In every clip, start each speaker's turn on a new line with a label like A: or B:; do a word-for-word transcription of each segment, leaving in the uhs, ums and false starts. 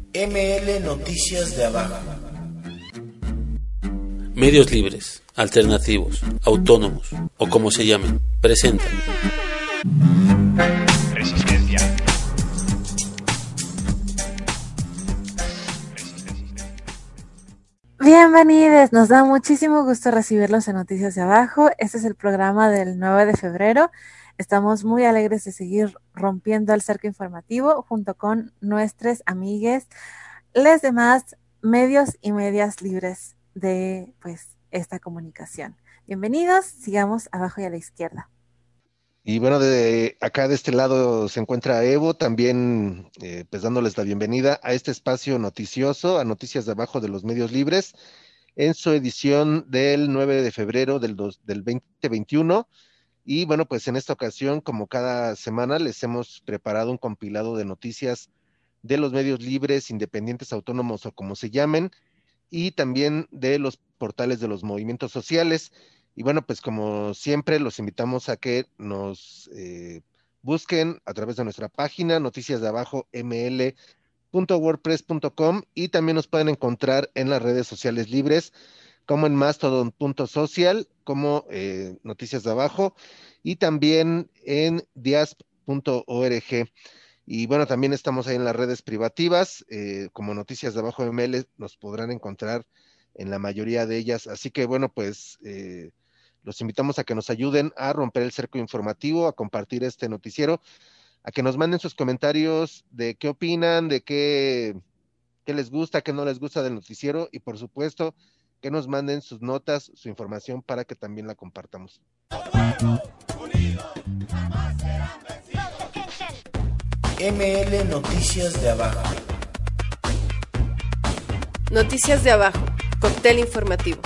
A: M L Noticias de Abajo.
B: Medios libres, alternativos, autónomos o como se llamen, presentan
C: Resistencia.
D: Bienvenidos, nos da muchísimo gusto recibirlos en Noticias de Abajo. Este es el programa del nueve de febrero. Estamos muy alegres de seguir rompiendo el cerco informativo junto con nuestros amigues, los demás medios y medias libres de pues esta comunicación. Bienvenidos, sigamos abajo y a la izquierda.
E: Y bueno, de acá de este lado se encuentra Evo, también eh, pues dándoles la bienvenida a este espacio noticioso, a Noticias de Abajo de los Medios Libres, en su edición del nueve de febrero del, dos, del veinte veintiuno. Y bueno, pues en esta ocasión, como cada semana, les hemos preparado un compilado de noticias de los medios libres, independientes, autónomos o como se llamen, y también de los portales de los movimientos sociales. Y bueno, pues como siempre, los invitamos a que nos eh, busquen a través de nuestra página, noticias de abajo m l punto wordpress punto com, y también nos pueden encontrar en las redes sociales libres, como en Mastodon punto social, como eh, Noticias de Abajo, y también en diasp punto org. Y bueno, también estamos ahí en las redes privativas, eh, como Noticias de Abajo M L, nos podrán encontrar en la mayoría de ellas. Así que bueno, pues eh, los invitamos a que nos ayuden a romper el cerco informativo, a compartir este noticiero, a que nos manden sus comentarios de qué opinan, de qué, qué les gusta, qué no les gusta del noticiero, y por supuesto, que nos manden sus notas, su información para que también la compartamos.
A: M L Noticias de Abajo.
F: Noticias de Abajo, cóctel informativo.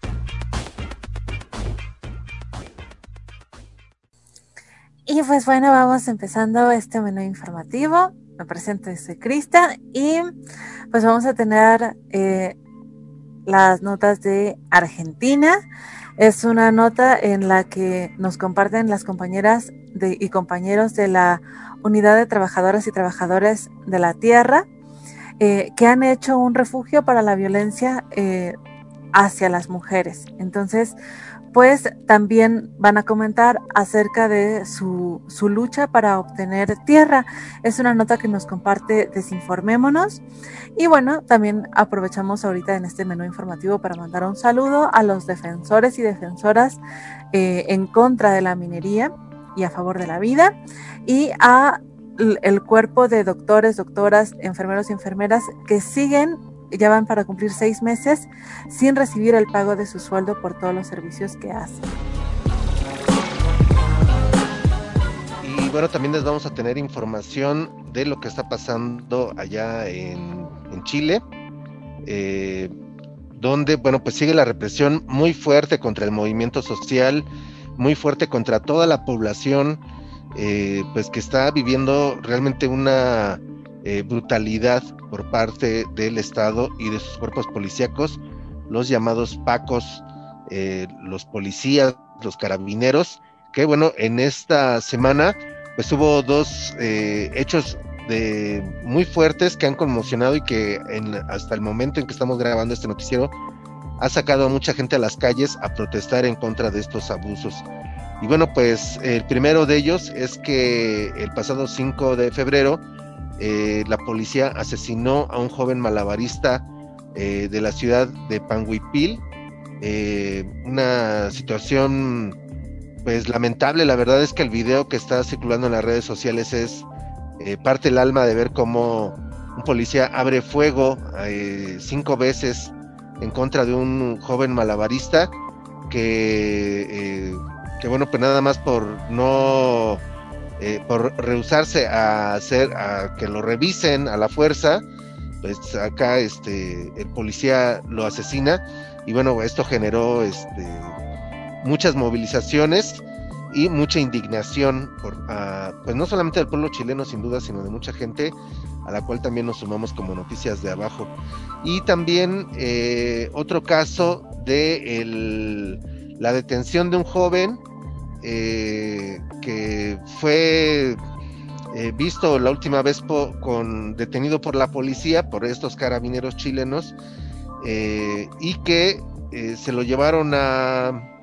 D: Y pues bueno, vamos empezando este menú informativo. Me presento, soy Crista, y pues vamos a tener eh, las notas de Argentina. Es una nota en la que nos comparten las compañeras de, y compañeros de la Unidad de Trabajadoras y Trabajadores de la Tierra, eh, que han hecho un refugio para la violencia eh, hacia las mujeres. Entonces, pues también van a comentar acerca de su, su lucha para obtener tierra. Es una nota que nos comparte Desinformémonos. Y bueno, también aprovechamos ahorita en este menú informativo para mandar un saludo a los defensores y defensoras eh, en contra de la minería y a favor de la vida, y a el cuerpo de doctores, doctoras, enfermeros y enfermeras que siguen, ya van para cumplir seis meses sin recibir el pago de su sueldo por todos los servicios que hacen.
E: Y bueno, también les vamos a tener información de lo que está pasando allá en, en Chile, eh, donde, bueno, pues sigue la represión muy fuerte contra el movimiento social, muy fuerte contra toda la población, eh, pues que está viviendo realmente una eh, brutalidad por parte del Estado y de sus cuerpos policíacos, los llamados pacos, eh, los policías, los carabineros, que bueno, en esta semana pues hubo dos eh, hechos de muy fuertes que han conmocionado y que en, hasta el momento en que estamos grabando este noticiero ha sacado a mucha gente a las calles a protestar en contra de estos abusos. Y bueno, pues el primero de ellos es que el pasado cinco de febrero eh, la policía asesinó a un joven malabarista eh, de la ciudad de Panguipil, eh, una situación pues lamentable. La verdad es que el video que está circulando en las redes sociales es eh, parte el alma de ver cómo un policía abre fuego eh, cinco veces en contra de un joven malabarista que, eh, que bueno, pues nada más por no, eh, por rehusarse a hacer, a que lo revisen a la fuerza, pues acá este, el policía lo asesina, y bueno, esto generó este, muchas movilizaciones y mucha indignación, por, uh, pues no solamente del pueblo chileno sin duda, sino de mucha gente, a la cual también nos sumamos como Noticias de Abajo. Y también eh, otro caso de el, la detención de un joven eh, que fue eh, visto la última vez po, con, detenido por la policía, por estos carabineros chilenos, eh, y que eh, se lo llevaron a,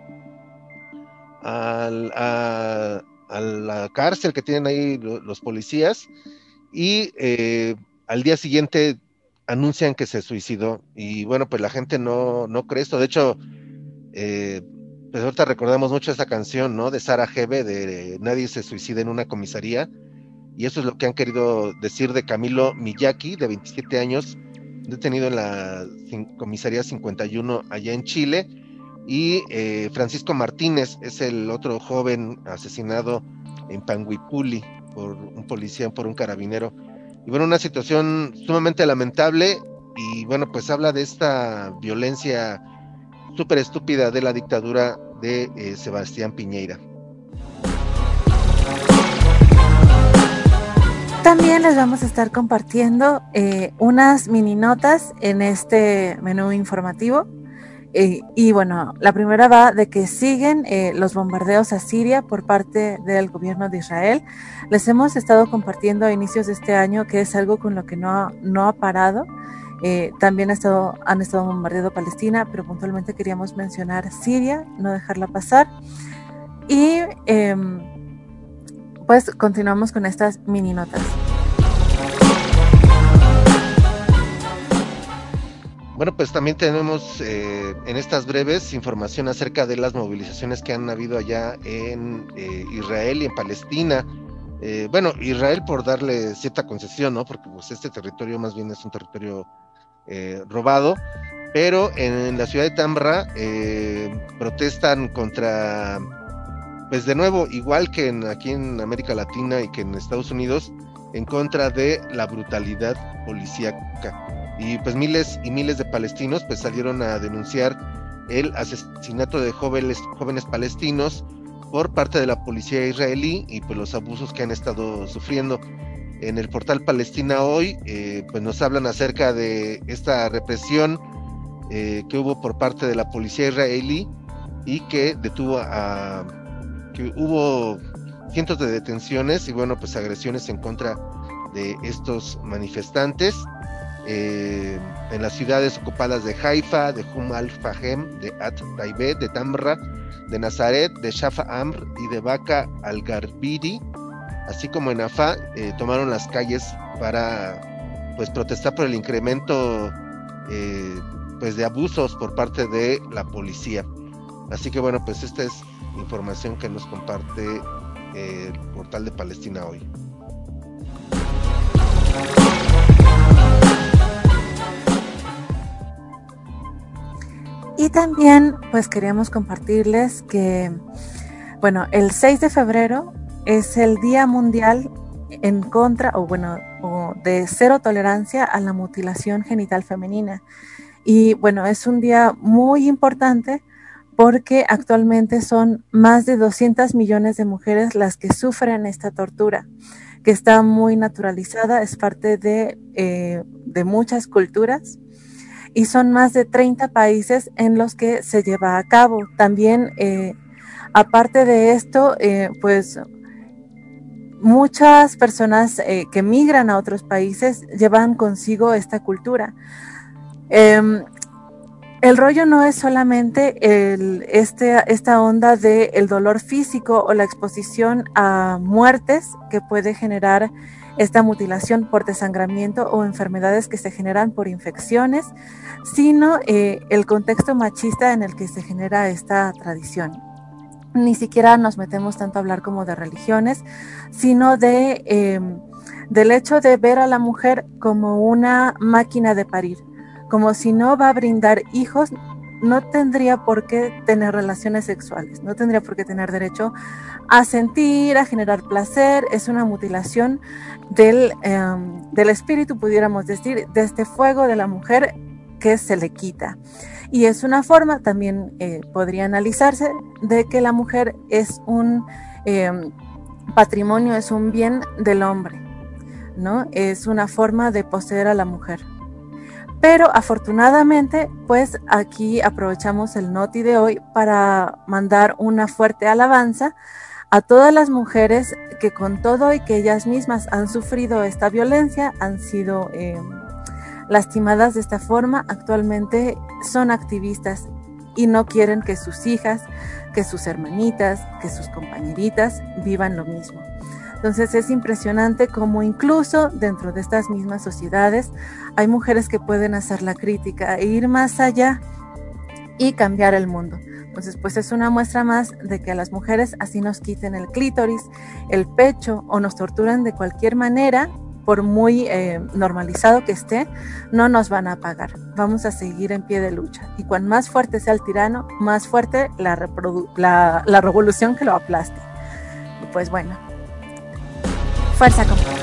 E: a, a, a la cárcel que tienen ahí los, los policías, y eh, al día siguiente anuncian que se suicidó. Y bueno, pues la gente no, no cree esto. De hecho, eh, pues ahorita recordamos mucho esa canción, ¿no? De Sara Gebe, de Nadie se suicida en una comisaría, y eso es lo que han querido decir de Camilo Miyaki, de veintisiete años, detenido en la comisaría cincuenta y uno allá en Chile, y eh, Francisco Martínez es el otro joven asesinado en Panguipuli por un policía, por un carabinero. Y bueno, una situación sumamente lamentable, y bueno, pues habla de esta violencia súper estúpida de la dictadura de eh, Sebastián Piñera.
D: También les vamos a estar compartiendo eh, unas mini notas en este menú informativo. Eh, y bueno, la primera va de que siguen eh, los bombardeos a Siria por parte del gobierno de Israel. Les hemos estado compartiendo a inicios de este año que es algo con lo que no, no ha parado. Eh, también ha estado, han estado bombardeando Palestina, pero puntualmente queríamos mencionar Siria, no dejarla pasar. Y eh, pues continuamos con estas mini notas.
E: Bueno, pues también tenemos eh, en estas breves información acerca de las movilizaciones que han habido allá en eh, Israel y en Palestina. Eh, bueno, Israel por darle cierta concesión, ¿no? Porque pues este territorio más bien es un territorio eh, robado, pero en la ciudad de Tamra eh, protestan contra, pues de nuevo, igual que en, aquí en América Latina y que en Estados Unidos, en contra de la brutalidad policíaca. Y pues miles y miles de palestinos pues salieron a denunciar el asesinato de jóvenes, jóvenes palestinos por parte de la policía israelí y pues los abusos que han estado sufriendo. En el portal Palestina Hoy eh, pues nos hablan acerca de esta represión eh, que hubo por parte de la policía israelí, y que detuvo a, que hubo cientos de detenciones y bueno, pues agresiones en contra de estos manifestantes. Eh, en las ciudades ocupadas de Haifa, de Hum al-Fahem, de At-Taibet, de Tamra, de Nazaret, de Shafa Amr y de Baka al-Garbiri, así como en Afá, eh, tomaron las calles para pues protestar por el incremento eh, pues de abusos por parte de la policía. Así que bueno, pues esta es información que nos comparte eh, el portal de Palestina Hoy.
D: Y también pues queríamos compartirles que, bueno, el seis de febrero es el Día Mundial en contra, o bueno, o de cero tolerancia a la mutilación genital femenina. Y bueno, es un día muy importante porque actualmente son más de doscientos millones de mujeres las que sufren esta tortura, que está muy naturalizada, es parte de, eh, de muchas culturas. Y son más de treinta países en los que se lleva a cabo. También, eh, aparte de esto, eh, pues muchas personas eh, que migran a otros países llevan consigo esta cultura. Eh, el rollo no es solamente el, este, esta onda de el dolor físico o la exposición a muertes que puede generar esta mutilación por desangramiento o enfermedades que se generan por infecciones, sino eh, el contexto machista en el que se genera esta tradición. Ni siquiera nos metemos tanto a hablar como de religiones, sino de, eh, del hecho de ver a la mujer como una máquina de parir, como si no va a brindar hijos, no tendría por qué tener relaciones sexuales, no tendría por qué tener derecho a sentir, a generar placer. Es una mutilación del, eh, del espíritu, pudiéramos decir, de este fuego de la mujer que se le quita. Y es una forma, también eh, podría analizarse, de que la mujer es un eh, patrimonio, es un bien del hombre, ¿no? Es una forma de poseer a la mujer. Pero afortunadamente, pues aquí aprovechamos el noti de hoy para mandar una fuerte alabanza a todas las mujeres que con todo y que ellas mismas han sufrido esta violencia, han sido eh, lastimadas de esta forma, actualmente son activistas y no quieren que sus hijas, que sus hermanitas, que sus compañeritas vivan lo mismo. Entonces es impresionante cómo incluso dentro de estas mismas sociedades hay mujeres que pueden hacer la crítica e ir más allá y cambiar el mundo. Entonces pues es una muestra más de que a las mujeres así nos quiten el clítoris, el pecho o nos torturan de cualquier manera, por muy eh, normalizado que esté, no nos van a pagar. Vamos a seguir en pie de lucha. Y cuanto más fuerte sea el tirano, más fuerte la, reprodu- la, la revolución que lo aplaste. Y pues bueno, fuerza, compañeros.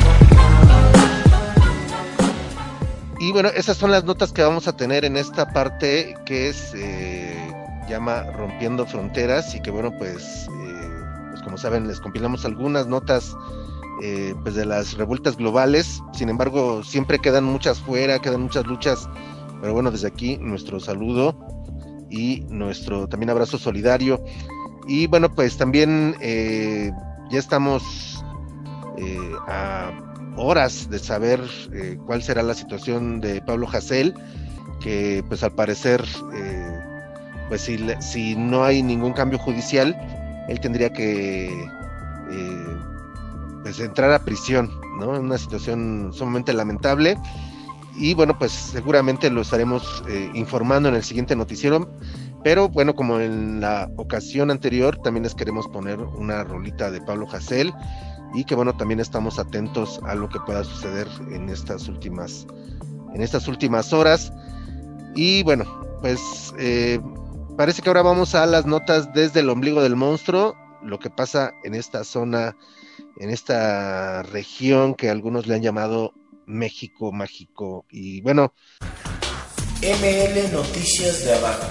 E: Y bueno, esas son las notas que vamos a tener en esta parte que es eh, llama Rompiendo Fronteras, y que bueno, pues, eh, pues como saben, les compilamos algunas notas eh, pues de las revueltas globales. Sin embargo, siempre quedan muchas fuera, quedan muchas luchas, pero bueno, desde aquí nuestro saludo y nuestro también abrazo solidario. Y bueno, pues también eh, ya estamos eh, a horas de saber eh, cuál será la situación de Pablo Hasél, que pues al parecer eh, pues si, si no hay ningún cambio judicial, él tendría que eh, pues entrar a prisión, ¿no? En una situación sumamente lamentable. Y bueno, pues seguramente lo estaremos eh, informando en el siguiente noticiero, pero bueno, como en la ocasión anterior, también les queremos poner una rolita de Pablo Hasél, y que bueno, también estamos atentos a lo que pueda suceder en estas últimas en estas últimas horas. Y bueno, pues eh, parece que ahora vamos a las notas desde el ombligo del monstruo, lo que pasa en esta zona, en esta región que algunos le han llamado México Mágico. Y bueno,
A: M L Noticias de Abajo,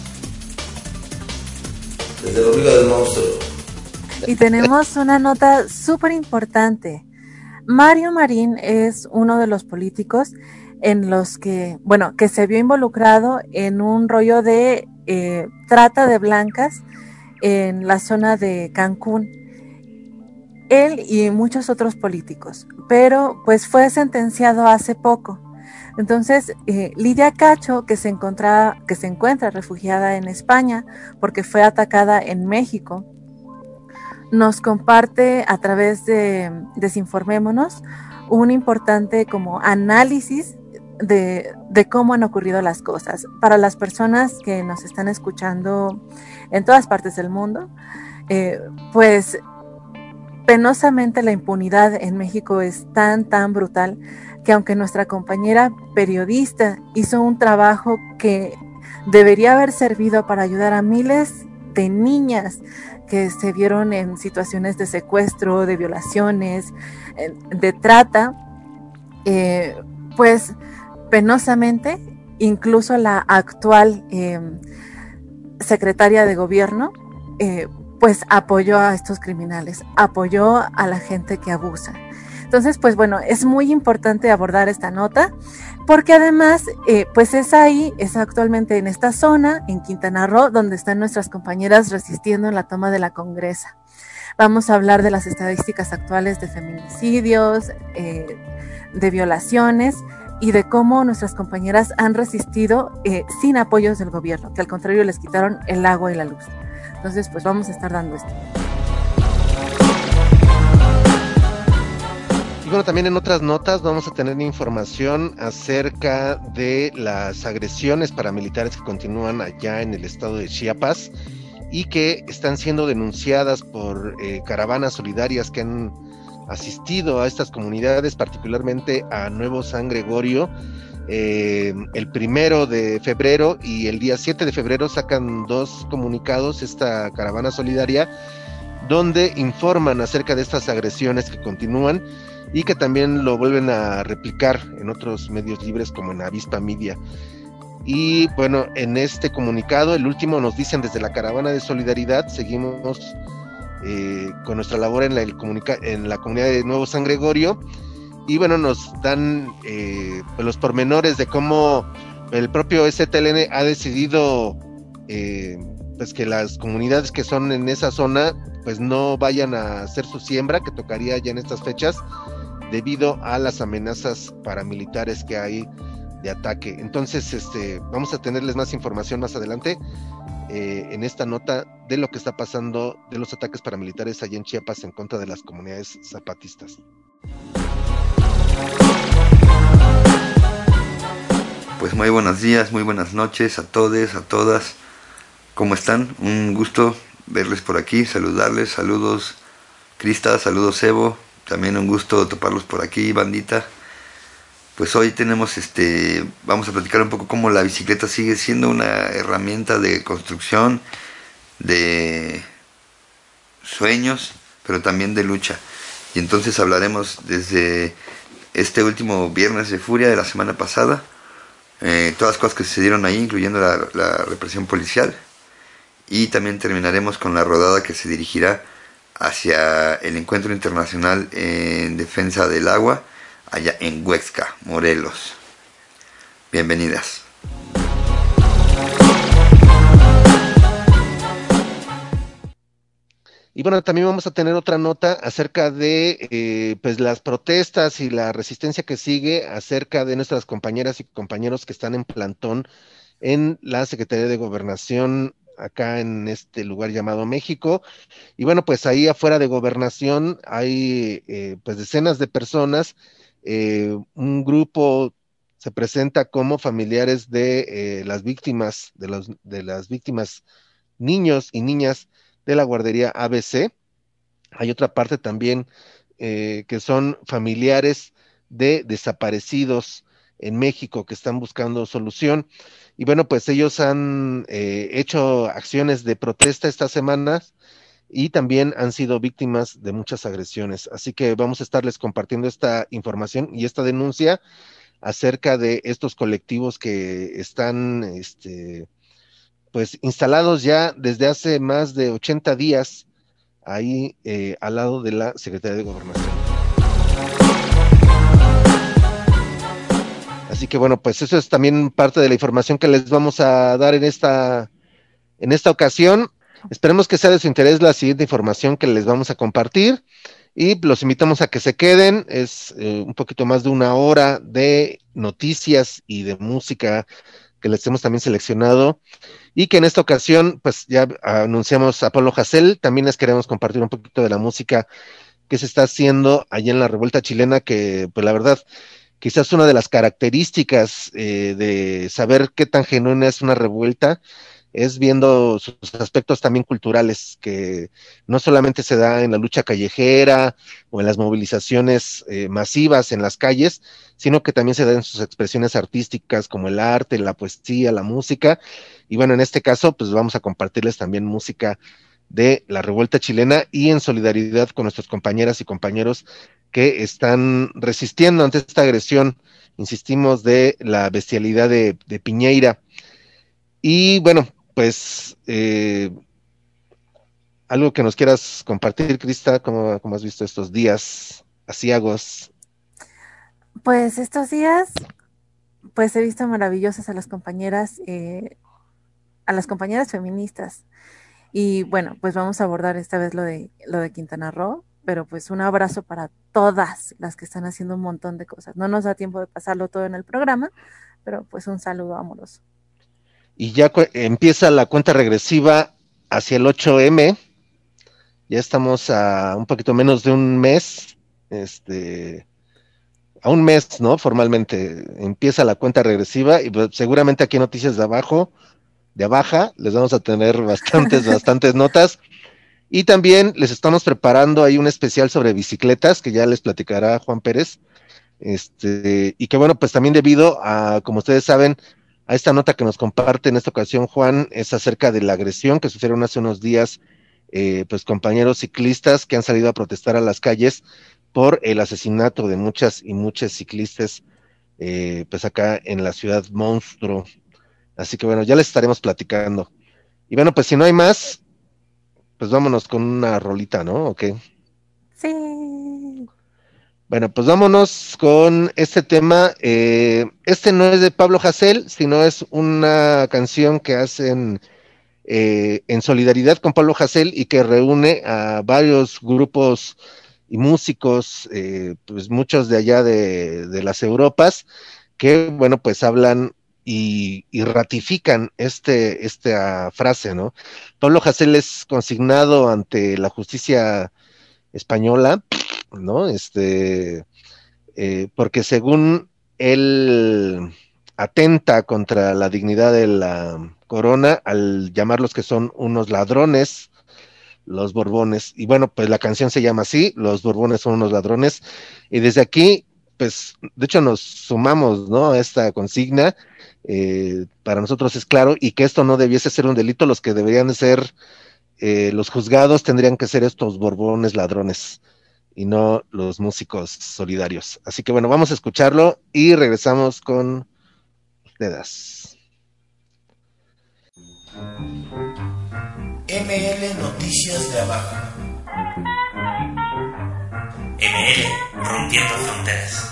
A: desde el ombligo del monstruo.
D: Y tenemos una nota súper importante. Mario Marín es uno de los políticos en los que, bueno, que se vio involucrado en un rollo de eh, trata de blancas en la zona de Cancún. Él y muchos otros políticos, pero pues fue sentenciado hace poco. Entonces, eh, Lidia Cacho, que se encontra, que se encuentra refugiada en España porque fue atacada en México, nos comparte a través de Desinformémonos un importante como análisis de, de cómo han ocurrido las cosas. Para las personas que nos están escuchando en todas partes del mundo, eh, pues penosamente la impunidad en México es tan, tan brutal que aunque nuestra compañera periodista hizo un trabajo que debería haber servido para ayudar a miles de niñas que se vieron en situaciones de secuestro, de violaciones, de trata, eh, pues penosamente, incluso la actual eh, secretaria de gobierno, eh, pues apoyó a estos criminales, apoyó a la gente que abusa. Entonces, pues bueno, es muy importante abordar esta nota, porque además, eh, pues es ahí, es actualmente en esta zona, en Quintana Roo, donde están nuestras compañeras resistiendo en la toma de la Congresa. Vamos a hablar de las estadísticas actuales de feminicidios, eh, de violaciones, y de cómo nuestras compañeras han resistido eh, sin apoyos del gobierno, que al contrario les quitaron el agua y la luz. Entonces, pues vamos a estar dando esto.
E: y bueno, también en otras notas vamos a tener información acerca de las agresiones paramilitares que continúan allá en el estado de Chiapas y que están siendo denunciadas por eh, caravanas solidarias que han asistido a estas comunidades, particularmente a Nuevo San Gregorio. Eh, el primero de febrero y el día siete de febrero sacan dos comunicados, esta caravana solidaria, donde informan acerca de estas agresiones que continúan y que también lo vuelven a replicar en otros medios libres como en Avispa Media. Y bueno, en este comunicado, el último, nos dicen desde la caravana de solidaridad, seguimos eh, con nuestra labor en la, el comunica- en la comunidad de Nuevo San Gregorio, y bueno, nos dan eh, pues los pormenores de cómo el propio S T L N ha decidido eh, pues que las comunidades que son en esa zona pues no vayan a hacer su siembra, que tocaría ya en estas fechas, debido a las amenazas paramilitares que hay de ataque. Entonces, este, vamos a tenerles más información más adelante eh, en esta nota de lo que está pasando de los ataques paramilitares allá en Chiapas en contra de las comunidades zapatistas.
C: Pues muy buenos días, muy buenas noches a todos, a todas. ¿Cómo están? Un gusto verles por aquí, saludarles, saludos Crista, saludos Evo, también un gusto toparlos por aquí, bandita. Pues hoy tenemos este, vamos a platicar un poco cómo la bicicleta sigue siendo una herramienta de construcción, de sueños, pero también de lucha. Y entonces hablaremos desde este último viernes de furia de la semana pasada, eh, todas las cosas que sucedieron ahí, incluyendo la, la represión policial. Y también terminaremos con la rodada que se dirigirá hacia el Encuentro Internacional en Defensa del Agua, allá en Huexca, Morelos. Bienvenidas.
E: Y bueno, también vamos a tener otra nota acerca de eh, pues las protestas y la resistencia que sigue acerca de nuestras compañeras y compañeros que están en plantón en la Secretaría de Gobernación acá en este lugar llamado México. Y bueno, pues ahí afuera de Gobernación hay eh, pues decenas de personas. Eh, un grupo se presenta como familiares de eh, las víctimas, de, los, de las víctimas niños y niñas de la guardería A B C. Hay otra parte también eh, que son familiares de desaparecidos en México que están buscando solución. Y bueno, pues ellos han eh, hecho acciones de protesta estas semanas y también han sido víctimas de muchas agresiones. Así que vamos a estarles compartiendo esta información y esta denuncia acerca de estos colectivos que están este, pues instalados ya desde hace más de ochenta días ahí eh, al lado de la Secretaría de Gobernación. Así que bueno, pues eso es también parte de la información que les vamos a dar en esta, en esta ocasión. Esperemos que sea de su interés la siguiente información que les vamos a compartir y los invitamos a que se queden. Es eh, un poquito más de una hora de noticias y de música que les hemos también seleccionado y que en esta ocasión pues ya anunciamos a Pablo Hasél. También les queremos compartir un poquito de la música que se está haciendo allá en la revuelta chilena, que pues la verdad quizás una de las características eh, de saber qué tan genuina es una revuelta es viendo sus aspectos también culturales, que no solamente se da en la lucha callejera o en las movilizaciones eh, masivas en las calles, sino que también se da en sus expresiones artísticas como el arte, la poesía, la música. Y bueno, en este caso, pues vamos a compartirles también música de la revuelta chilena y en solidaridad con nuestras compañeras y compañeros que están resistiendo ante esta agresión, insistimos, de la bestialidad de, de Piñeira. Y bueno, pues eh, algo que nos quieras compartir, Crista, ¿cómo, cómo has visto estos días aciagos?
D: Pues estos días, pues he visto maravillosas a las compañeras, eh, a las compañeras feministas. Y bueno, pues vamos a abordar esta vez lo de, lo de Quintana Roo, pero pues un abrazo para todas las que están haciendo un montón de cosas. No nos da tiempo de pasarlo todo en el programa, pero pues un saludo amoroso.
E: Y ya cu- empieza la cuenta regresiva hacia el ocho eme, ya estamos a un poquito menos de un mes, este, a un mes, ¿no? Formalmente empieza la cuenta regresiva y pues, seguramente aquí en Noticias de Abajo, de Abaja, les vamos a tener bastantes, bastantes notas. Y también les estamos preparando ahí un especial sobre bicicletas que ya les platicará Juan Pérez. Este, y que bueno, pues también debido a, como ustedes saben, a esta nota que nos comparte en esta ocasión Juan, es acerca de la agresión que sufrieron hace unos días, eh, pues compañeros ciclistas que han salido a protestar a las calles por el asesinato de muchas y muchas ciclistas, eh, pues acá en la ciudad monstruo. Así que bueno, ya les estaremos platicando. Y bueno, pues si no hay más, pues vámonos con una rolita, ¿no? ¿O qué?
D: Sí.
E: Bueno, pues vámonos con este tema. Eh, este no es de Pablo Hasél, sino es una canción que hacen eh, en solidaridad con Pablo Hasél y que reúne a varios grupos y músicos, eh, pues muchos de allá de, de las Europas, que, bueno, pues hablan y, y ratifican este, esta frase, ¿no? Pablo Hasél es consignado ante la justicia española, ¿no? Este, eh, porque según él atenta contra la dignidad de la corona al llamarlos que son unos ladrones, los Borbones, y bueno, pues la canción se llama así, los Borbones son unos ladrones, y desde aquí, pues, de hecho nos sumamos, ¿no?, a esta consigna. Eh, para nosotros es claro, y que esto no debiese ser un delito, los que deberían ser, eh, los juzgados tendrían que ser estos Borbones ladrones, y no los músicos solidarios. Así que bueno, vamos a escucharlo, y regresamos con ustedes.
A: M L Noticias de Abajo.
G: M L Rompiendo Fronteras.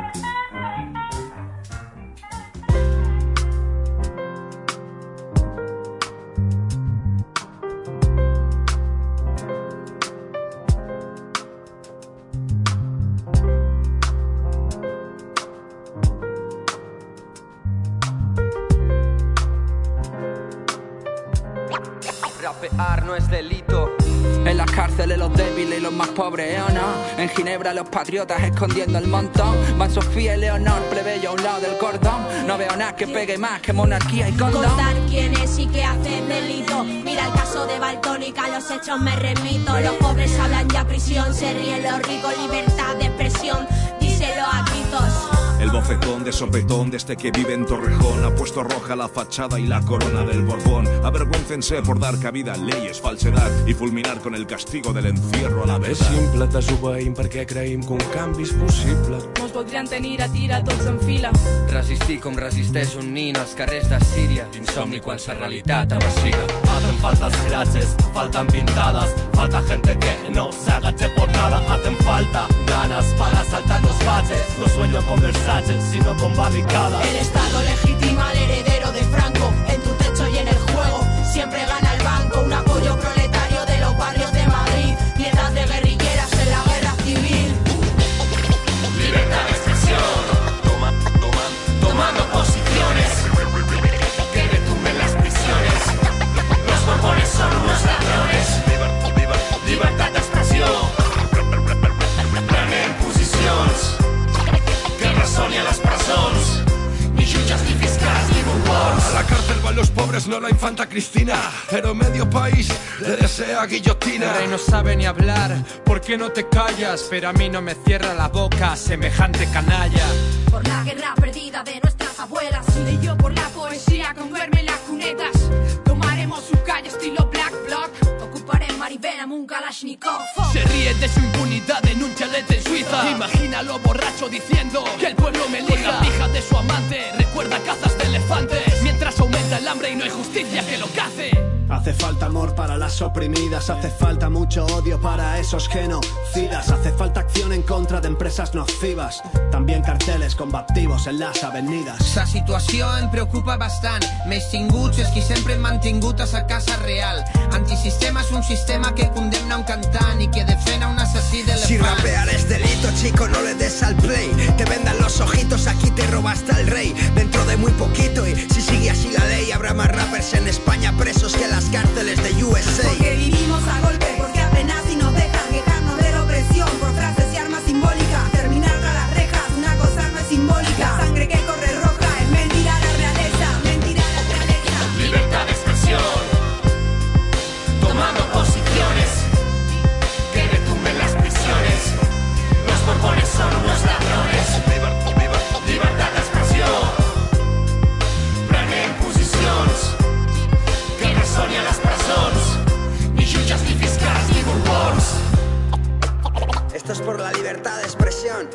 H: Rapear no es delito. En las cárceles los débiles y los más pobres, ¿o no? En Ginebra los patriotas escondiendo el montón. Van Sofía y Leonor, plebeyo a un lado del cordón. No veo nada que pegue más que monarquía y condón.
I: Contar quién es y qué hace es delito. Mira el caso de Valtónica, a los hechos me remito. Los pobres hablan ya prisión, se ríen los ricos, libertad de expresión. Díselo a gritos.
J: El bofetón de sopetón de este que vive en Torrejón ha puesto roja la fachada y la corona del Borbón. Avergüéncense por dar cabida a leyes, falsedad i fulminar con el castigo del encierro a la
K: És
J: verdad.
K: simple, desobeïm perquè creïm que un canvi és possible.
L: Mos voldrien tenir a tira tots en fila.
H: Resistir com resisteix un nin als carrers de Síria. Insomni quan la realitat avacila.
M: Hacen falta scratches, faltan pintadas, falta gente que no se agache por nada. Hacen falta ganas para saltar los baches. No sueño con Versace, sino con barricadas.
I: El Estado legitima al heredero de Franco. En tu techo y en el juego siempre gana el banco. Un apoyo proletario de los barrios de Madrid. Nietas de guerrilleras en la guerra civil.
M: Libertad de expresión, toma, toma, tomando posiciones. Que retumben las prisiones. Los borbones son unos ladrones. Liber, liber, libertad de expresión. Prenen posicions. Que resoni a les presons. Ni jutges, ni fiscals, ni borbons.
J: A la cárcel van los pobres, no la infanta Cristina, pero medio país le desea guillotina.
N: El rey no sabe ni hablar, ¿por qué no te callas? Pero a mí no me cierra la boca semejante canalla.
I: Por la guerra perdida de nuestras abuelas.
L: Y yo por la poesía con verme en las cunetas. Tomaremos su calle estilo Black Bloc.
I: Ocuparé Maribena, un Kalashnikov.
N: Se ríe de su impunidad en un chalet en Suiza. Imagínalo borracho diciendo que el pueblo me elija. La pija de su amante recuerda cazas de elefantes. Mientras aumenta el hambre y no hay justicia que lo cace.
O: Hace falta amor para las oprimidas, hace falta mucho odio para esos genocidas, hace falta acción en contra de empresas nocivas, también carteles combativos en las avenidas.
H: La situació em preocupa bastant, més tinguts és qui sempre hem mantingut a sa casa real. Antisistema és un sistema que condemna un cantant i que defena un assassí d'elefants.
P: Si rapear es delito, chico, no le des al play. Te vendan los ojitos, aquí te robaste al rey. Dentro de muy poquito, y si sigue así la ley, habrá más rappers en España presos que las cárceles de U S A.
I: Porque vivimos a golpe, porque apenas si nos dejan quejarnos de la opresión. Por frases y armas simbólicas, terminar tras las rejas, una cosa no es simbólica. La sangre que corre roja es mentira a la realeza, mentira a la realeza.
M: Libertad de expresión, tomando posiciones. Que retumben las prisiones. Los borbones son unos ladrones. Liber, liber, libertad de expresión. Prenen posicions. Que resoni a les presons. Ni jutges, ni fiscals, ni borbons.
P: Esto es por la libertad de expresión.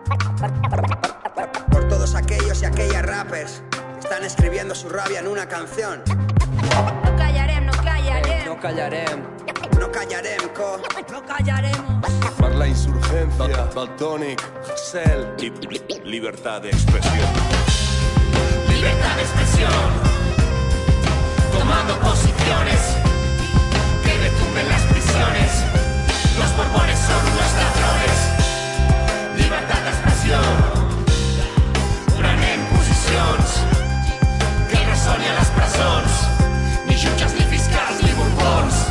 P: Por todos aquellos y aquellas rappers que están escribiendo su rabia en una canción.
I: No callarem, no callarem.
H: No callarem.
P: No callarem, co.
I: No callaremos.
J: Per la insurgencia, Valtònic, Hasél y libertad de expresión.
M: Libertad de expresión. Toma tomando posiciones, que retumben las prisiones. Los borbones son unos ladrones, llibertat d'expressió, prenem posicions, que no soni a les presons, ni jutges, ni fiscals, ni borbons.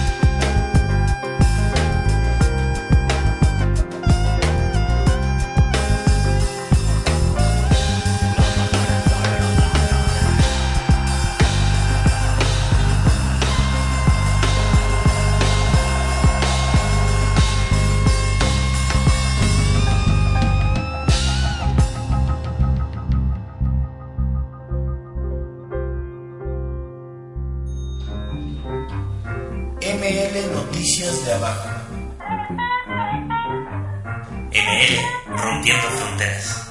A: M L Noticias de Abajo.
G: M L Rompiendo Fronteras.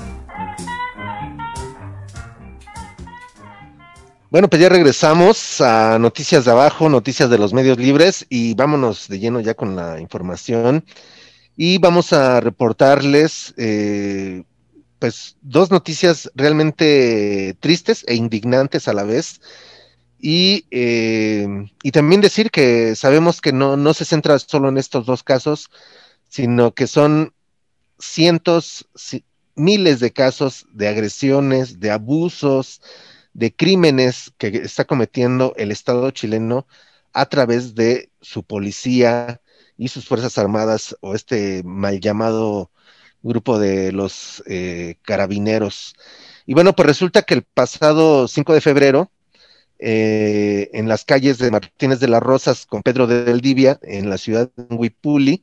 E: Bueno, pues ya regresamos a Noticias de Abajo, Noticias de los Medios Libres, y vámonos de lleno ya con la información. Y vamos a reportarles eh, pues dos noticias realmente tristes e indignantes a la vez. Y, eh, y también decir que sabemos que no, no se centra solo en estos dos casos, sino que son cientos, ci- miles de casos de agresiones, de abusos, de crímenes que está cometiendo el Estado chileno a través de su policía y sus Fuerzas Armadas, o este mal llamado grupo de los eh, carabineros. Y bueno, pues resulta que el pasado cinco de febrero, eh, en las calles de Martínez de las Rosas con Pedro de Valdivia, en la ciudad de Huipuli,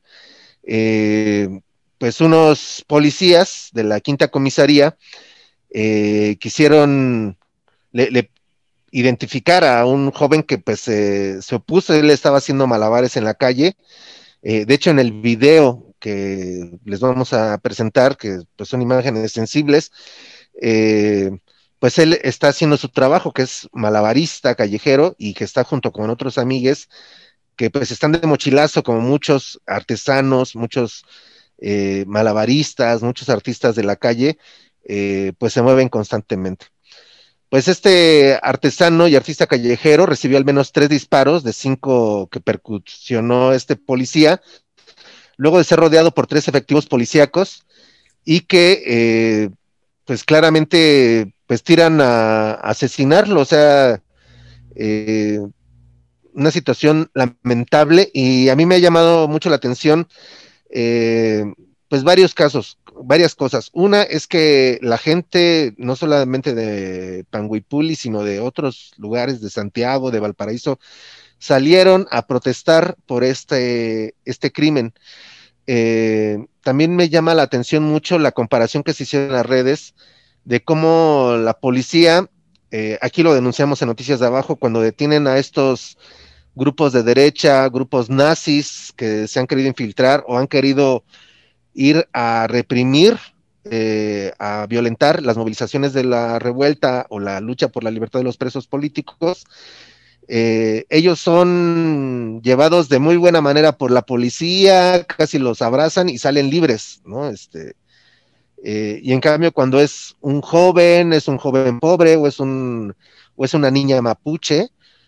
E: eh, pues unos policías de la quinta comisaría eh, quisieron le, le identificar a un joven que pues eh, se opuso. Él estaba haciendo malabares en la calle. Eh, de hecho, en el video que les vamos a presentar, que pues son imágenes sensibles, eh, pues él está haciendo su trabajo, que es malabarista callejero, y que está junto con otros amigues que pues están de mochilazo, como muchos artesanos, muchos eh, malabaristas, muchos artistas de la calle, eh, pues se mueven constantemente. Pues este artesano y artista callejero recibió al menos tres disparos de cinco que percusionó este policía, luego de ser rodeado por tres efectivos policíacos, y que eh, pues claramente pues tiran a, a asesinarlo. O sea, eh, una situación lamentable, y a mí me ha llamado mucho la atención eh, pues varios casos, varias cosas. Una es que la gente, no solamente de Panguipuli, sino de otros lugares, de Santiago, de Valparaíso, salieron a protestar por este, este crimen. Eh, también me llama la atención mucho la comparación que se hicieron en las redes de cómo la policía, eh, aquí lo denunciamos en Noticias de Abajo, cuando detienen a estos grupos de derecha, grupos nazis que se han querido infiltrar o han querido ir a reprimir, eh, a violentar las movilizaciones de la revuelta o la lucha por la libertad de los presos políticos, eh, ellos son llevados de muy buena manera por la policía, casi los abrazan y salen libres, ¿no? Este, eh, y en cambio cuando es un joven, es un joven pobre o es, un, o es una niña mapuche,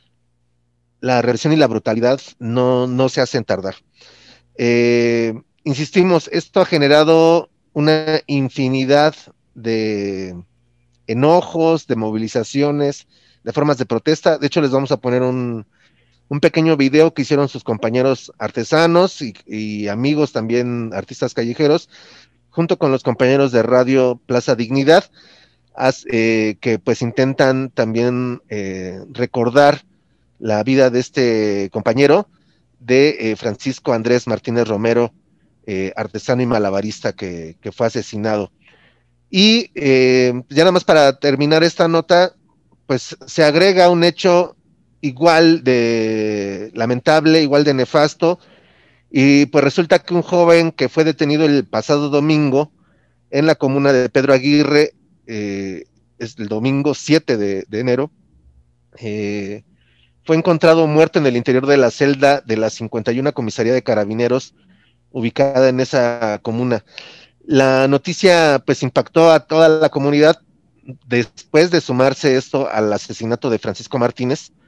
E: la represión y la brutalidad no, no se hacen tardar. Eh, insistimos, esto ha generado una infinidad de enojos, de movilizaciones, de formas de protesta. De hecho, les vamos a poner un, un pequeño video que hicieron sus compañeros artesanos y, y amigos también artistas callejeros, junto con los compañeros de Radio Plaza Dignidad, as, eh, que pues intentan también eh, recordar la vida de este compañero, de eh, Francisco Andrés Martínez Romero, eh, artesano y malabarista que, que fue asesinado. Y eh, ya nada más para terminar esta nota, pues se agrega un hecho igual de lamentable, igual de nefasto, y pues resulta que un joven que fue detenido el pasado domingo en la comuna de Pedro Aguirre, eh, es el domingo siete de, de enero, eh, fue encontrado muerto en el interior de la celda de la cincuenta y una Comisaría de Carabineros, ubicada en esa comuna. La noticia pues impactó a toda la comunidad después de sumarse esto al asesinato de Francisco Martínez,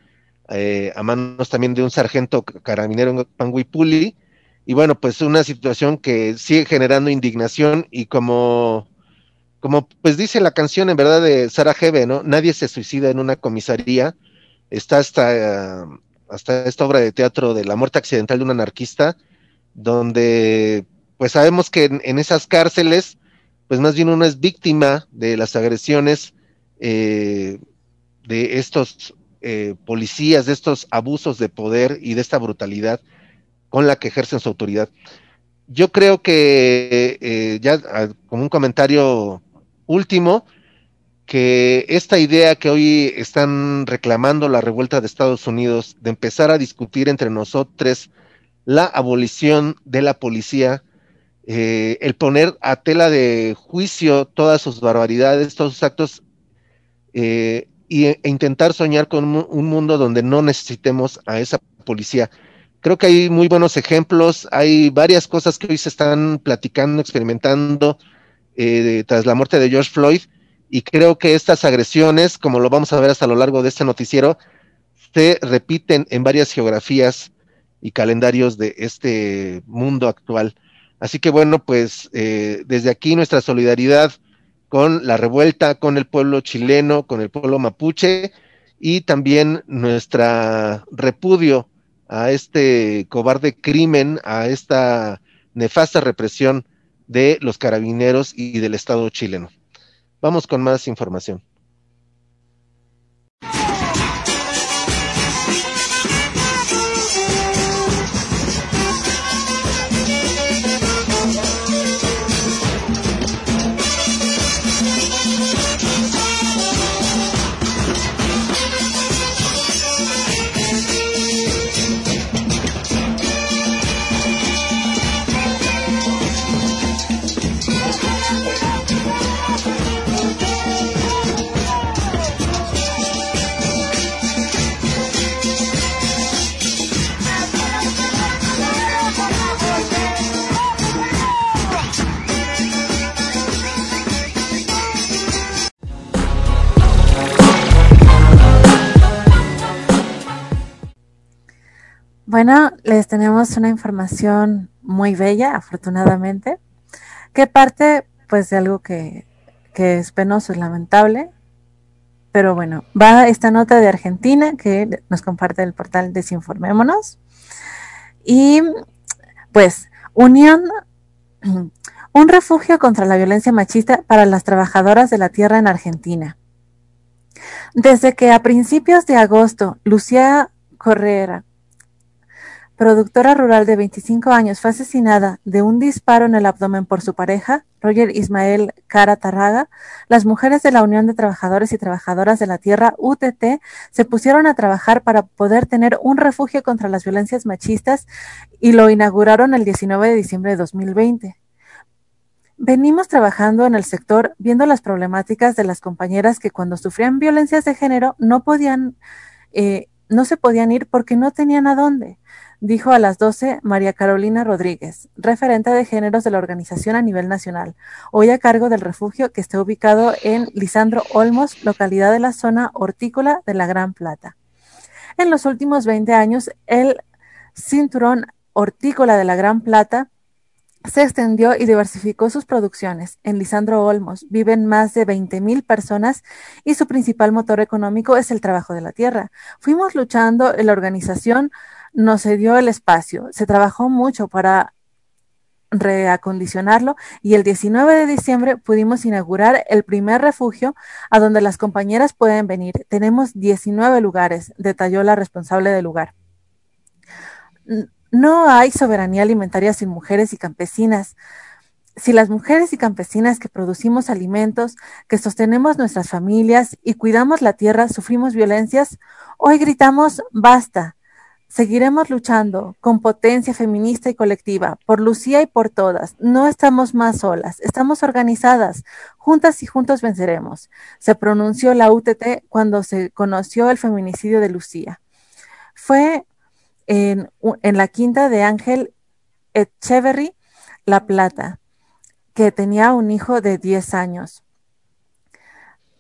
E: eh, a manos también de un sargento carabinero en Panguipulli, y bueno, pues una situación que sigue generando indignación y como, como pues dice la canción en verdad de Sara Hebe, ¿no? Nadie se suicida en una comisaría. Está hasta, uh, hasta esta obra de teatro de La muerte accidental de un anarquista, donde pues sabemos que en, en esas cárceles, pues más bien uno es víctima de las agresiones eh, de estos eh, policías, de estos abusos de poder y de esta brutalidad con la que ejercen su autoridad. Yo creo que eh, ya como un comentario último, que esta idea que hoy están reclamando la revuelta de Estados Unidos de empezar a discutir entre nosotros la abolición de la policía, eh, el poner a tela de juicio todas sus barbaridades, todos sus actos, eh, y, e intentar soñar con un, un mundo donde no necesitemos a esa policía. Creo que hay muy buenos ejemplos, hay varias cosas que hoy se están platicando, experimentando eh, de, tras la muerte de George Floyd, y creo que estas agresiones, como lo vamos a ver hasta lo largo de este noticiero, se repiten en varias geografías y calendarios de este mundo actual. Así que bueno, pues eh, desde aquí nuestra solidaridad con la revuelta, con el pueblo chileno, con el pueblo mapuche, y también nuestra repudio a este cobarde crimen, a esta nefasta represión de los carabineros y del Estado chileno. Vamos con más información.
D: Bueno, les tenemos una información muy bella, afortunadamente, que parte pues de algo que, que es penoso, es lamentable, pero bueno, va esta nota de Argentina que nos comparte el portal Desinformémonos, y pues Unión, un refugio contra la violencia machista para las trabajadoras de la tierra en Argentina. Desde que a principios de agosto, Lucía Correa, productora rural de veinticinco años, fue asesinada de un disparo en el abdomen por su pareja, Roger Ismael Cara Tarraga, las mujeres de la Unión de Trabajadores y Trabajadoras de la Tierra, U T T, se pusieron a trabajar para poder tener un refugio contra las violencias machistas y lo inauguraron el diecinueve de diciembre de dos mil veinte. Venimos trabajando en el sector viendo las problemáticas de las compañeras que cuando sufrían violencias de género no podían, eh, no se podían ir porque no tenían a dónde, dijo a las doce María Carolina Rodríguez, referente de géneros de la organización a nivel nacional, hoy a cargo del refugio que está ubicado en Lisandro Olmos, localidad de la zona hortícola de la Gran Plata. En los últimos veinte años, el cinturón hortícola de la Gran Plata se extendió y diversificó sus producciones. En Lisandro Olmos viven más de veinte mil personas y su principal motor económico es el trabajo de la tierra. Fuimos luchando en la organización, nos cedió el espacio, se trabajó mucho para reacondicionarlo y el diecinueve de diciembre pudimos inaugurar el primer refugio a donde las compañeras pueden venir. Tenemos diecinueve lugares, detalló la responsable del lugar. No hay soberanía alimentaria sin mujeres y campesinas. Si las mujeres y campesinas que producimos alimentos, que sostenemos nuestras familias y cuidamos la tierra, sufrimos violencias, hoy gritamos basta. Seguiremos luchando con potencia feminista y colectiva, por Lucía y por todas. No estamos más solas, estamos organizadas. Juntas y juntos venceremos. Se pronunció la U T T cuando se conoció el feminicidio de Lucía. Fue en, en la quinta de Ángel Echeverry, La Plata, que tenía un hijo de diez años.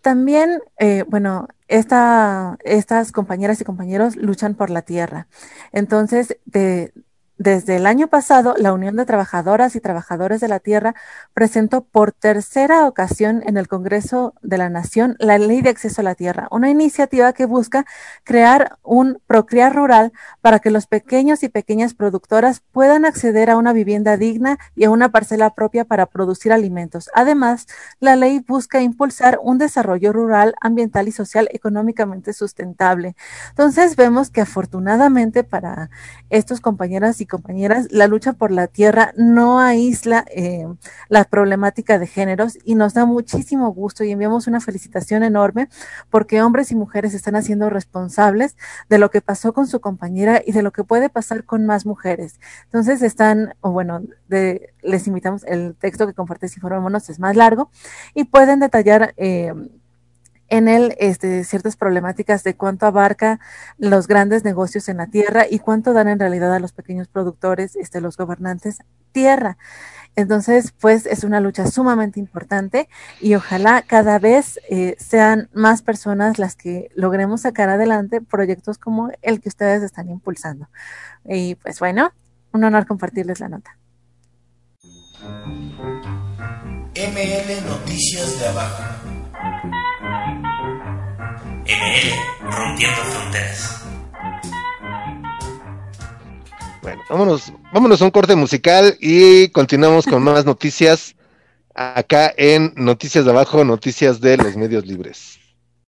D: también, eh, bueno, esta, estas compañeras y compañeros luchan por la tierra. Entonces, de, desde el año pasado, la Unión de Trabajadoras y Trabajadores de la Tierra presentó por tercera ocasión en el Congreso de la Nación la Ley de Acceso a la Tierra, una iniciativa que busca crear un procrear rural para que los pequeños y pequeñas productoras puedan acceder a una vivienda digna y a una parcela propia para producir alimentos. Además, la ley busca impulsar un desarrollo rural, ambiental y social económicamente sustentable. Entonces, vemos que afortunadamente para estos compañeras y compañeras, la lucha por la tierra no aísla eh, la problemática de géneros y nos da muchísimo gusto y enviamos una felicitación enorme porque hombres y mujeres están haciendo responsables de lo que pasó con su compañera y de lo que puede pasar con más mujeres. Entonces están, o bueno, de, les invitamos, el texto que compartes Informémonos es más largo y pueden detallar eh, en él este, ciertas problemáticas de cuánto abarca los grandes negocios en la tierra y cuánto dan en realidad a los pequeños productores, este, los gobernantes, tierra. Entonces, pues es una lucha sumamente importante y ojalá cada vez eh, sean más personas las que logremos sacar adelante proyectos como el que ustedes están impulsando. Y pues bueno, un honor compartirles la nota.
A: M L Noticias de Abajo.
G: M L Rompiendo Fronteras.
E: Bueno, vámonos, vámonos a un corte musical y continuamos con más noticias acá en Noticias de Abajo, noticias de los medios libres.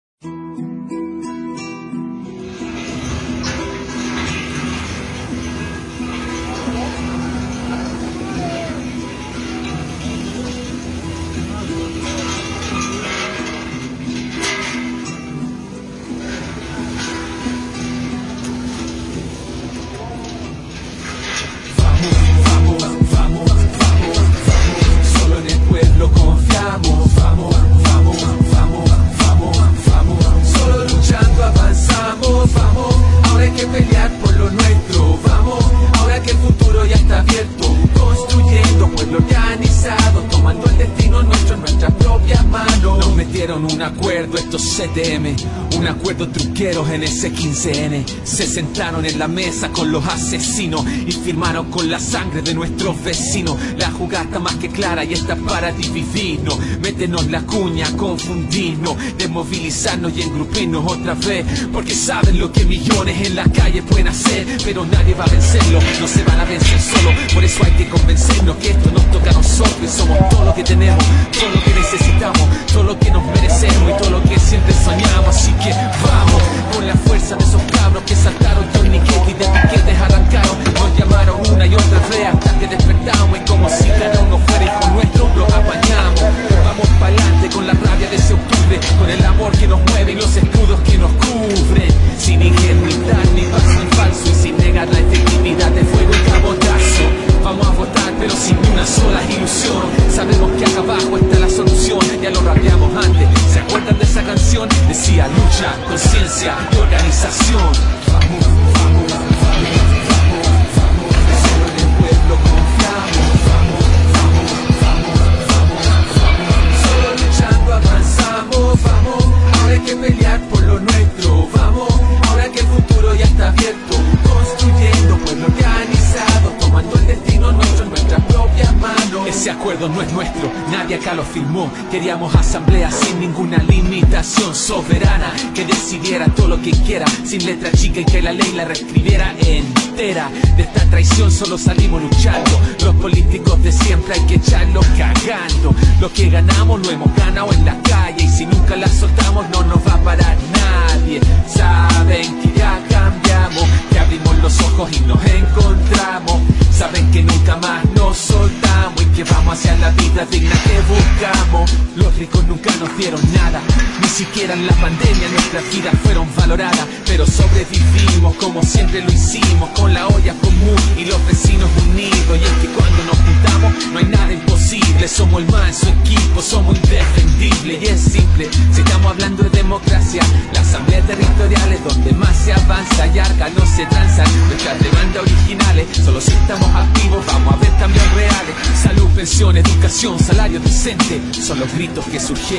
N: Confiamos, vamos, vamos, vamos, vamos, vamos. Solo luchando avanzamos, vamos. Ahora hay que pelear por lo nuestro, vamos. Ahora que el futuro ya está abierto, construyendo pueblo organizado, tomando el destino nuestro en nuestras propias manos. Nos metieron un acuerdo estos C T M, un acuerdo truqueros en ese quince ene. Se sentaron en la mesa con los asesinos y firmaron con la sangre de nuestros vecinos. La jugada está más que clara y está para dividirnos, meternos la cuña, confundirnos, desmovilizarnos y engrupirnos otra vez, porque saben lo que millones en la calle pueden hacer, pero nadie va a vencerlo, no se van a vencer solo. Por eso hay que convencernos que esto nos toca a nosotros y somos todo lo que tenemos, todo lo que necesitamos, todo lo que nos merecemos y todo lo que siempre soñamos. Así que vamos, con la fuerza de esos cabros que saltaron torniquetes y de piquetes arrancaron, nos llamaron una y otra vez hasta que despertamos y como si cada uno fuera hijo nuestro, lo apañamos. Vamos pa'lante con la rabia de ese octubre, con el amor que nos mueve y los escudos que nos cubren, sin ingenuidad ni paso en falso y sin negar la efectividad de fuego y cabotazo. Vamos a votar pero sin una sola ilusión, sabemos que acá abajo está la solución, ya lo rapeamos antes, ¿se acuerdan de esa canción? Decía lucha, conciencia y organización. Vamos, vamos, vamos, vamos, vamos, solo en el pueblo confiamos. Vamos, vamos, vamos, vamos, vamos, solo luchando avanzamos. Vamos, ahora hay que pelear por lo nuestro. Vamos, ahora que el futuro ya está abierto, construyendo pueblo organizado, tomando el destino nuestro en nuestras propias manos. Ese acuerdo no es nuestro, nadie acá lo firmó. Queríamos asamblea sin ninguna limitación, soberana que decidiera todo lo que quiera, sin letra chica y que la ley la reescribiera entera. De esta traición solo salimos luchando, los políticos de siempre hay que echarlos cagando. Lo que ganamos lo hemos ganado en la calle y si nunca la soltamos no nos va a parar nadie. Saben que ya cambiamos, que abrimos los ojos y nos encontramos. Saben que nunca más nos soltamos y que vamos hacia la vida digna que buscamos. Los ricos nunca nos dieron nada, ni siquiera en la pandemia nuestras vidas fueron valoradas, pero sobrevivimos como siempre lo hicimos, con la olla común y los vecinos unidos. Y es que cuando nos juntamos no hay nada imposible, somos el manso equipo, somos indefendibles. Y es simple, si estamos hablando de democracia, la asamblea territorial es donde más se avanza y arca no se transan nuestras demandas originales. Solo si estamos activos vamos a ver cambios reales. Salud, pensión, educación, salario decente, son los gritos que surgieron de la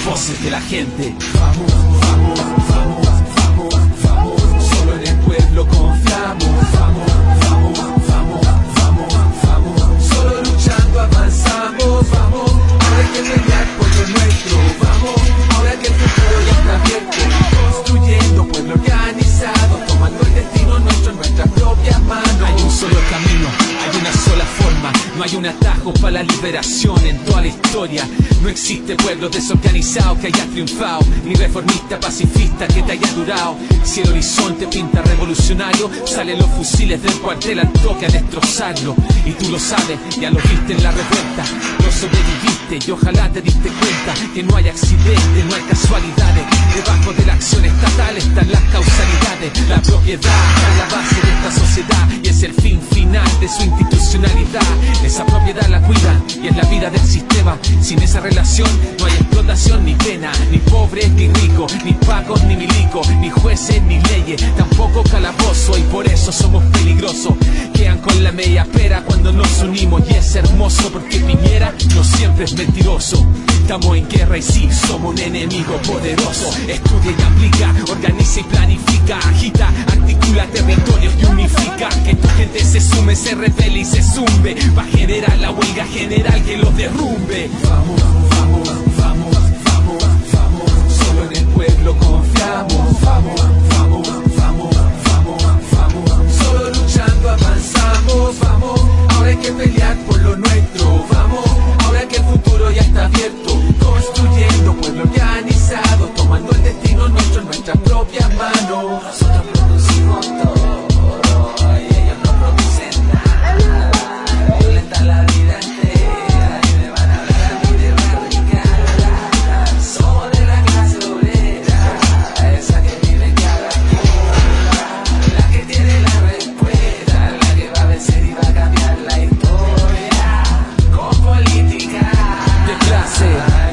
Q: voces de la gente. Vamos, vamos, vamos, vamos, vamos, solo en el pueblo confiamos. Vamos, vamos, vamos, vamos, vamos, solo luchando avanzamos. Vamos, ahora hay que pelear por lo nuestro. Vamos, ahora que el futuro ya está abierto. Construyendo pueblo organizado, tomando el destino nuestro en nuestras propias manos. Hay un solo camino, hay una sola forma, no hay un atajo para la liberación en toda la historia. No existe pueblo desorganizado que haya triunfado, ni reformista pacifista que te haya durado. Si el horizonte pinta revolucionario, salen los fusiles del cuartel al toque a destrozarlo. Y tú lo sabes, ya lo viste en la revuelta, lo sobreviviste y ojalá te diste cuenta que no hay accidentes, no hay casualidades. Debajo de la acción estatal están las causalidades. La propiedad es la base de esta sociedad y es el fin final de su institucionalidad. Esa propiedad la cuidan y es la vida del sistema. Sin esa relación no hay explotación ni pena, ni pobres ni ricos, ni pacos ni milicos, ni jueces ni leyes, tampoco calabozo. Y por eso somos peligrosos, quedan con la media pera cuando nos unimos. Y es hermoso porque Piñera no siempre es mentiroso. Estamos en guerra y sí, somos un enemigo poderoso. Estudia y aplica, organiza y planifica, agita, articula territorios y unifica. Que tu gente se sume, se revele y se zumbe, va a generar la huelga general que los derrumbe. Vamos, vamos, vamos, vamos, vamos, solo en el pueblo confiamos. Vamos, vamos, vamos, vamos, vamos, solo luchando avanzamos. Vamos, ahora hay que pelear por lo nuestro. Vamos, ahora que el futuro ya está abierto. Construyendo pueblo organizado, tomando el destino nuestro en nuestras propias manos. Nosotros producimos todo y ellos no producen nada. Violentan la vida entera y me van a hablar a mí de radical. Somos de la clase obrera, esa que vive cada quien, la que tiene la respuesta, la que va a vencer y va a cambiar la historia. Con política de clase,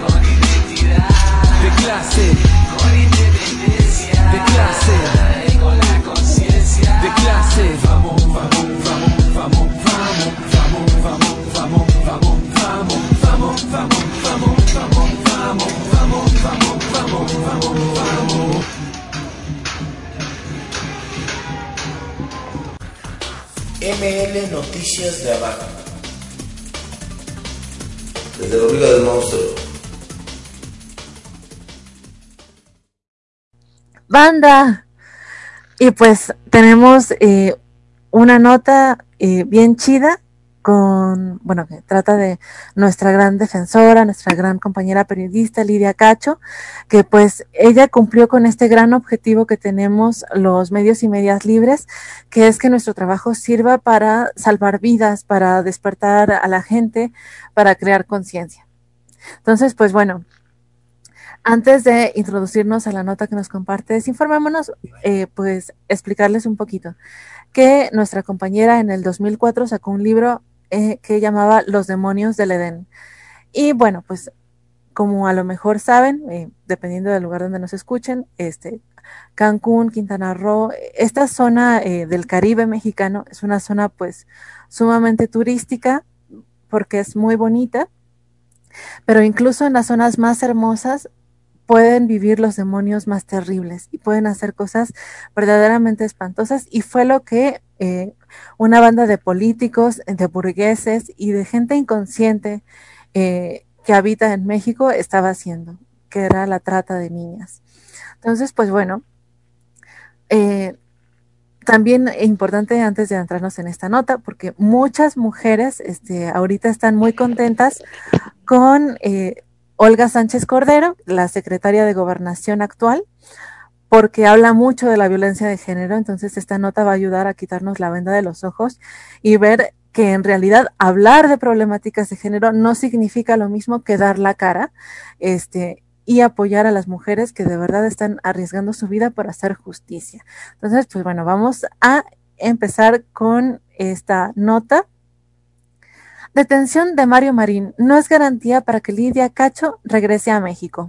Q: de clase, con independencia, de clase, y con la conciencia, de clase. Vamos, vamos, vamos, vamos, vamos, vamos, vamos, vamos, vamos, vamos, vamos, vamos, vamos, vamos, vamos, vamos, vamos, vamos, vamos.
A: M L Noticias de Abajo.
R: Desde la Hormiga del Monstruo.
D: Banda. Y pues tenemos eh, una nota eh, bien chida con, bueno, que trata de nuestra gran defensora, nuestra gran compañera periodista Lidia Cacho, que pues ella cumplió con este gran objetivo que tenemos los medios y medias libres, que es que nuestro trabajo sirva para salvar vidas, para despertar a la gente, para crear conciencia. Entonces, pues bueno, antes de introducirnos a la nota que nos comparte, desinformémonos, eh, pues explicarles un poquito que nuestra compañera en el dos mil cuatro sacó un libro eh, que llamaba Los demonios del Edén. Y bueno, pues como a lo mejor saben, eh, dependiendo del lugar donde nos escuchen, este, Cancún, Quintana Roo, esta zona eh, del Caribe mexicano es una zona pues sumamente turística porque es muy bonita, pero incluso en las zonas más hermosas pueden vivir los demonios más terribles y pueden hacer cosas verdaderamente espantosas, y fue lo que eh, una banda de políticos, de burgueses y de gente inconsciente eh, que habita en México estaba haciendo, que era la trata de niñas. Entonces, pues bueno, eh, también es importante antes de entrarnos en esta nota, porque muchas mujeres este, ahorita están muy contentas con eh, Olga Sánchez Cordero, la secretaria de Gobernación actual, porque habla mucho de la violencia de género. Entonces esta nota va a ayudar a quitarnos la venda de los ojos y ver que en realidad hablar de problemáticas de género no significa lo mismo que dar la cara, este, y apoyar a las mujeres que de verdad están arriesgando su vida por hacer justicia. Entonces, pues bueno, vamos a empezar con esta nota. Detención de Mario Marín no es garantía para que Lidia Cacho regrese a México.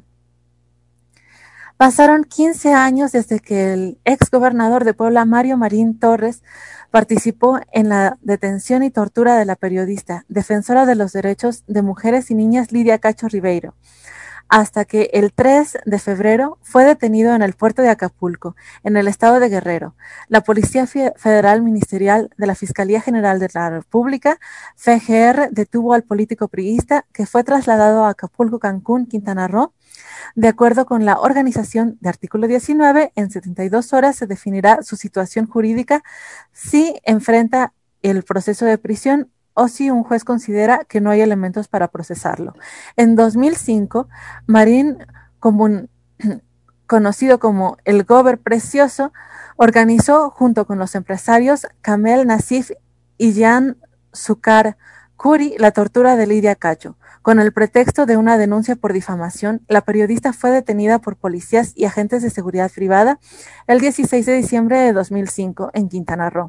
D: Pasaron quince años desde que el ex gobernador de Puebla, Mario Marín Torres, participó en la detención y tortura de la periodista, defensora de los derechos de mujeres y niñas Lidia Cacho Ribeiro, hasta que el tres de febrero fue detenido en el puerto de Acapulco, en el estado de Guerrero. La Policía Federal Ministerial de la Fiscalía General de la República, F G R, detuvo al político priista, que fue trasladado a Acapulco, Cancún, Quintana Roo. De acuerdo con la organización de artículo diecinueve, en setenta y dos horas se definirá su situación jurídica si enfrenta el proceso de prisión o si un juez considera que no hay elementos para procesarlo. En dos mil cinco, Marín, como un, conocido como el Gober Precioso, organizó junto con los empresarios Kamel Nassif y Jan Sukar Kuri la tortura de Lidia Cacho. Con el pretexto de una denuncia por difamación, la periodista fue detenida por policías y agentes de seguridad privada el dieciséis de diciembre de dos mil cinco en Quintana Roo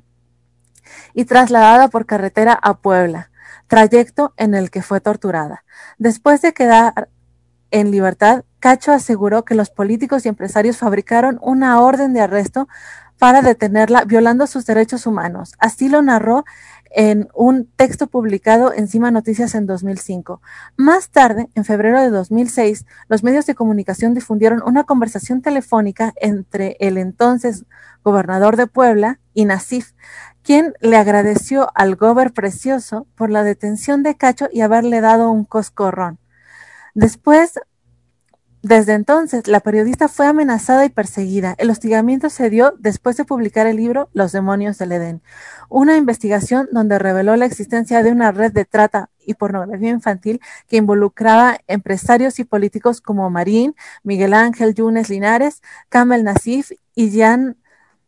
D: y trasladada por carretera a Puebla, trayecto en el que fue torturada. Después de quedar en libertad, Cacho aseguró que los políticos y empresarios fabricaron una orden de arresto para detenerla, violando sus derechos humanos. Así lo narró en un texto publicado en Cima Noticias en dos mil cinco. Más tarde, en febrero de dos mil seis, los medios de comunicación difundieron una conversación telefónica entre el entonces gobernador de Puebla y Nassif, quien le agradeció al Gober Precioso por la detención de Cacho y haberle dado un coscorrón. Después, desde entonces, la periodista fue amenazada y perseguida. El hostigamiento se dio después de publicar el libro Los demonios del Edén, una investigación donde reveló la existencia de una red de trata y pornografía infantil que involucraba empresarios y políticos como Marín, Miguel Ángel Yunes Linares, Kamel Nassif y Jan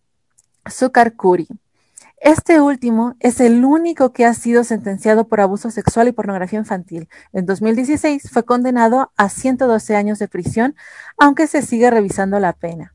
D: Sukar Kuri. Este último es el único que ha sido sentenciado por abuso sexual y pornografía infantil. En dos mil dieciséis fue condenado a ciento doce años de prisión, aunque se sigue revisando la pena.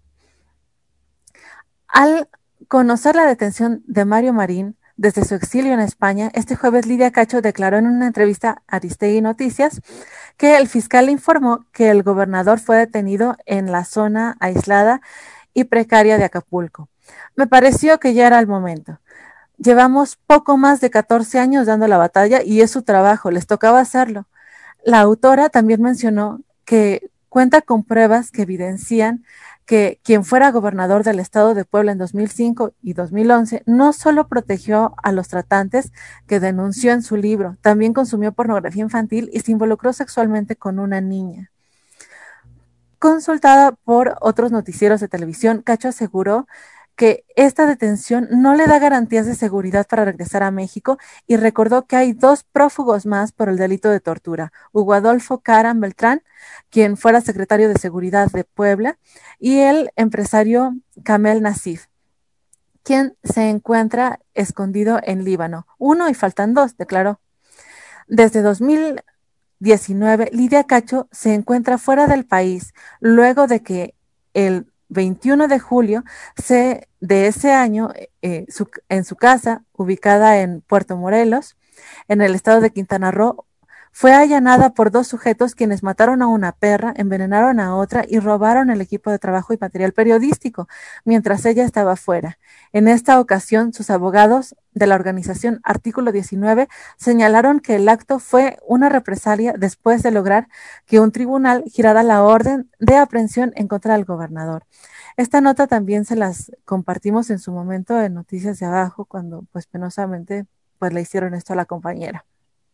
D: Al conocer la detención de Mario Marín desde su exilio en España, este jueves Lidia Cacho declaró en una entrevista a Aristegui Noticias que el fiscal informó que el gobernador fue detenido en la zona aislada y precaria de Acapulco. Me pareció que ya era el momento. Llevamos poco más de catorce años dando la batalla y es su trabajo, les tocaba hacerlo. La autora también mencionó que cuenta con pruebas que evidencian que quien fuera gobernador del estado de Puebla en dos mil cinco y dos mil once no solo protegió a los tratantes que denunció en su libro, también consumió pornografía infantil y se involucró sexualmente con una niña. Consultada por otros noticieros de televisión, Cacho aseguró que esta detención no le da garantías de seguridad para regresar a México y recordó que hay dos prófugos más por el delito de tortura, Hugo Adolfo Caram Beltrán, quien fuera secretario de Seguridad de Puebla, y el empresario Kamel Nassif, quien se encuentra escondido en Líbano. Uno y faltan dos, declaró. Desde dos mil diecinueve, Lidia Cacho se encuentra fuera del país, luego de que el veintiuno de julio se, de ese año eh, su, en su casa, ubicada en Puerto Morelos, en el estado de Quintana Roo, fue allanada por dos sujetos quienes mataron a una perra, envenenaron a otra y robaron el equipo de trabajo y material periodístico, mientras ella estaba fuera. En esta ocasión, sus abogados de la organización Artículo diecinueve señalaron que el acto fue una represalia después de lograr que un tribunal girara la orden de aprehensión en contra del gobernador. Esta nota también se las compartimos en su momento en Noticias de Abajo, cuando pues penosamente pues le hicieron esto a la compañera.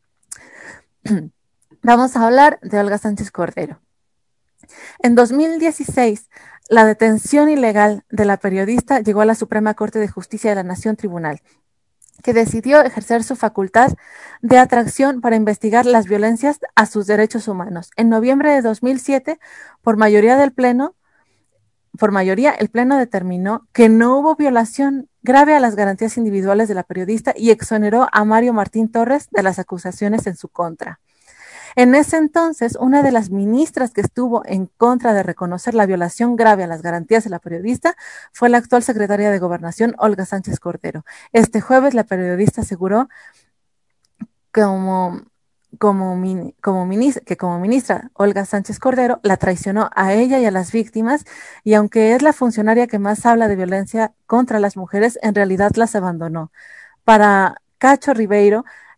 D: Vamos a hablar de Olga Sánchez Cordero. En dos mil dieciséis, la detención ilegal de la periodista llegó a la Suprema Corte de Justicia de la Nación Tribunal, que decidió ejercer su facultad de atracción para investigar las violencias a sus derechos humanos. En noviembre de dos mil siete, por mayoría del Pleno, por mayoría, el Pleno determinó que no hubo violación grave a las garantías individuales de la periodista y exoneró a Mario Martín Torres de las acusaciones en su contra. En ese entonces, una de las ministras que estuvo en contra de reconocer la violación grave a las garantías de la periodista fue la actual secretaria de Gobernación, Olga Sánchez Cordero. Este jueves, la periodista aseguró como, como, como ministra, que como ministra Olga Sánchez Cordero la traicionó a ella y a las víctimas, y aunque es la funcionaria que más habla de violencia contra las mujeres, en realidad las abandonó. Para Cacho Ribeiro,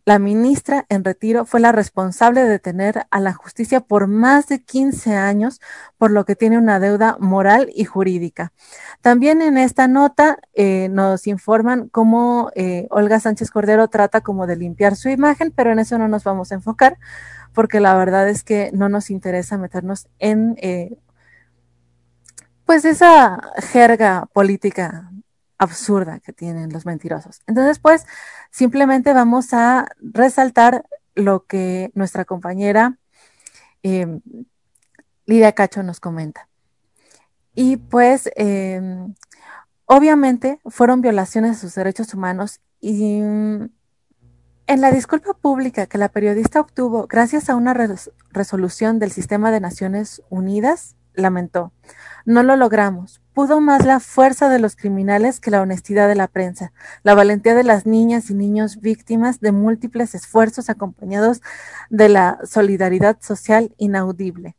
D: La ministra en retiro fue la responsable de detener a la justicia por más de quince años, por lo que tiene una deuda moral y jurídica. También en esta nota eh, nos informan cómo eh, Olga Sánchez Cordero trata como de limpiar su imagen, pero en eso no nos vamos a enfocar, porque la verdad es que no nos interesa meternos en eh, pues esa jerga política absurda que tienen los mentirosos. Entonces, pues, simplemente vamos a resaltar lo que nuestra compañera eh, Lidia Cacho nos comenta. Y pues, eh, obviamente, fueron violaciones de sus derechos humanos y en la disculpa pública que la periodista obtuvo gracias a una res- resolución del Sistema de Naciones Unidas, lamentó: no lo logramos. Pudo más la fuerza de los criminales que la honestidad de la prensa, la valentía de las niñas y niños víctimas de múltiples esfuerzos acompañados de la solidaridad social inaudible.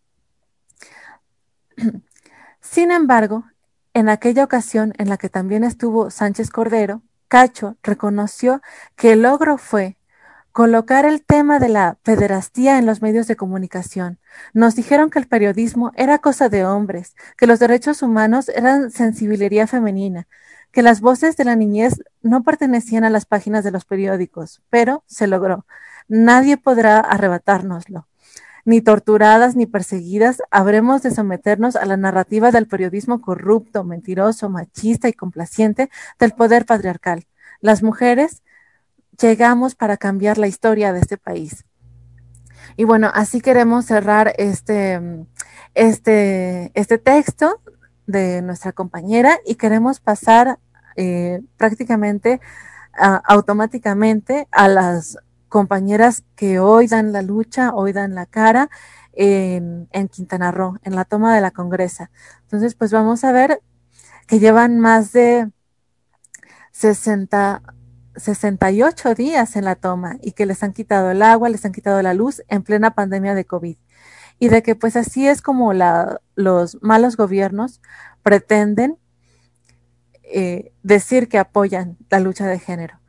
D: Sin embargo, en aquella ocasión en la que también estuvo Sánchez Cordero, Cacho reconoció que el logro fue colocar el tema de la pederastía en los medios de comunicación. Nos dijeron que el periodismo era cosa de hombres, que los derechos humanos eran sensibilería femenina, que las voces de la niñez no pertenecían a las páginas de los periódicos, pero se logró. Nadie podrá arrebatárnoslo. Ni torturadas ni perseguidas habremos de someternos a la narrativa del periodismo corrupto, mentiroso, machista y complaciente del poder patriarcal. Las mujeres llegamos para cambiar la historia de este país. Y bueno, así queremos cerrar este, este, este texto de nuestra compañera y queremos pasar eh, prácticamente uh, automáticamente a las compañeras que hoy dan la lucha, hoy dan la cara en, en Quintana Roo, en la toma de la Congresa. Entonces, pues vamos a ver que llevan más de sesenta, sesenta y ocho días en la toma y que les han quitado el agua, les han quitado la luz en plena pandemia de COVID. Y de que pues así es como la, los malos gobiernos pretenden eh, decir que apoyan la lucha de género.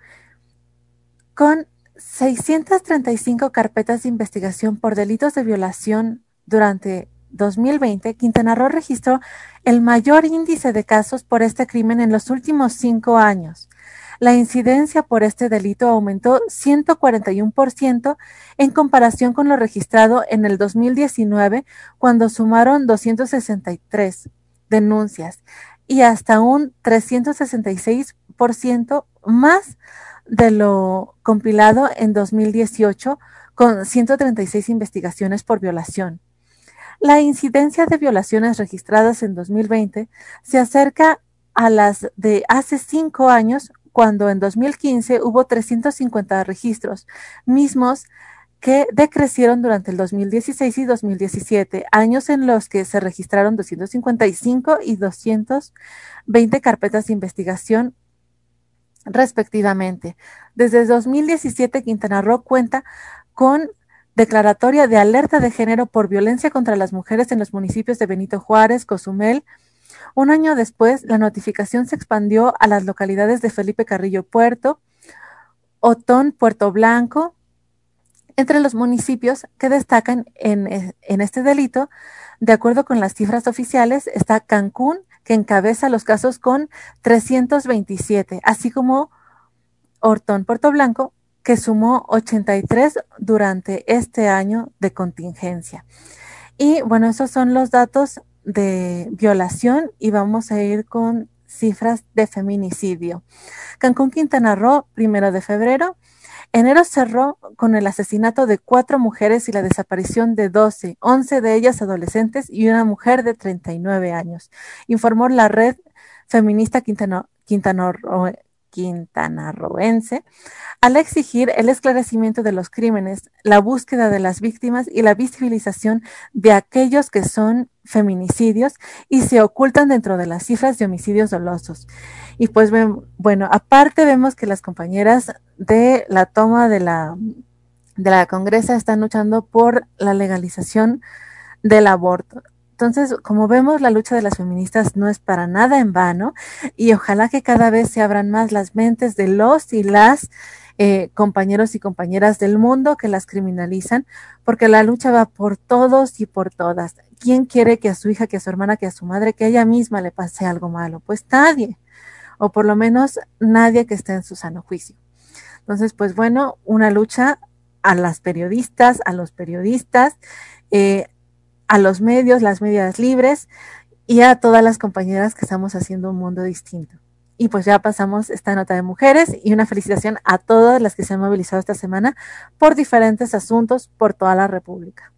D: Con seiscientas treinta y cinco carpetas de investigación por delitos de violación durante dos mil veinte, Quintana Roo registró el mayor índice de casos por este crimen en los últimos cinco años. La incidencia por este delito aumentó ciento cuarenta y uno por ciento en comparación con lo registrado en el dos mil diecinueve, cuando sumaron doscientas sesenta y tres denuncias y hasta un trescientos sesenta y seis por ciento más de lo compilado en dos mil dieciocho, con ciento treinta y seis investigaciones por violación. La incidencia de violaciones registradas en dos mil veinte se acerca a las de hace cinco años, cuando en dos mil quince hubo trescientos cincuenta registros, mismos que decrecieron durante el dos mil dieciséis y dos mil diecisiete, años en los que se registraron doscientos cincuenta y cinco y doscientas veinte carpetas de investigación respectivamente. Desde dos mil diecisiete, Quintana Roo cuenta con declaratoria de alerta de género por violencia contra las mujeres en los municipios de Benito Juárez, Cozumel. Un año después, la notificación se expandió a las localidades de Felipe Carrillo Puerto, Otón, Puerto Blanco. Entre los municipios que destacan en, en este delito, de acuerdo con las cifras oficiales, está Cancún, que encabeza los casos con trescientos veintisiete, así como Hortón, Puerto Blanco, que sumó ochenta y tres durante este año de contingencia. Y bueno, esos son los datos de violación y vamos a ir con cifras de feminicidio. Cancún, Quintana Roo, primero de febrero. Enero cerró con el asesinato de cuatro mujeres y la desaparición de doce, once de ellas adolescentes y una mujer de treinta y nueve años, informó la red feminista Quintana, Quintana, quintanarroense, al exigir el esclarecimiento de los crímenes, la búsqueda de las víctimas y la visibilización de aquellos que son feminicidios y se ocultan dentro de las cifras de homicidios dolosos. Y pues bueno, aparte vemos que las compañeras de la toma de la, de la Congresa están luchando por la legalización del aborto. Entonces, como vemos, la lucha de las feministas no es para nada en vano y ojalá que cada vez se abran más las mentes de los y las eh, compañeros y compañeras del mundo que las criminalizan, porque la lucha va por todos y por todas. ¿Quién quiere que a su hija, que a su hermana, que a su madre, que a ella misma le pase algo malo? Pues nadie, o por lo menos nadie que esté en su sano juicio. Entonces, pues bueno, una lucha a las periodistas, a los periodistas, eh, a los medios, las medias libres y a todas las compañeras que estamos haciendo un mundo distinto. Y pues ya pasamos esta nota de mujeres y una felicitación a todas las que se han movilizado esta semana por diferentes asuntos por toda la República.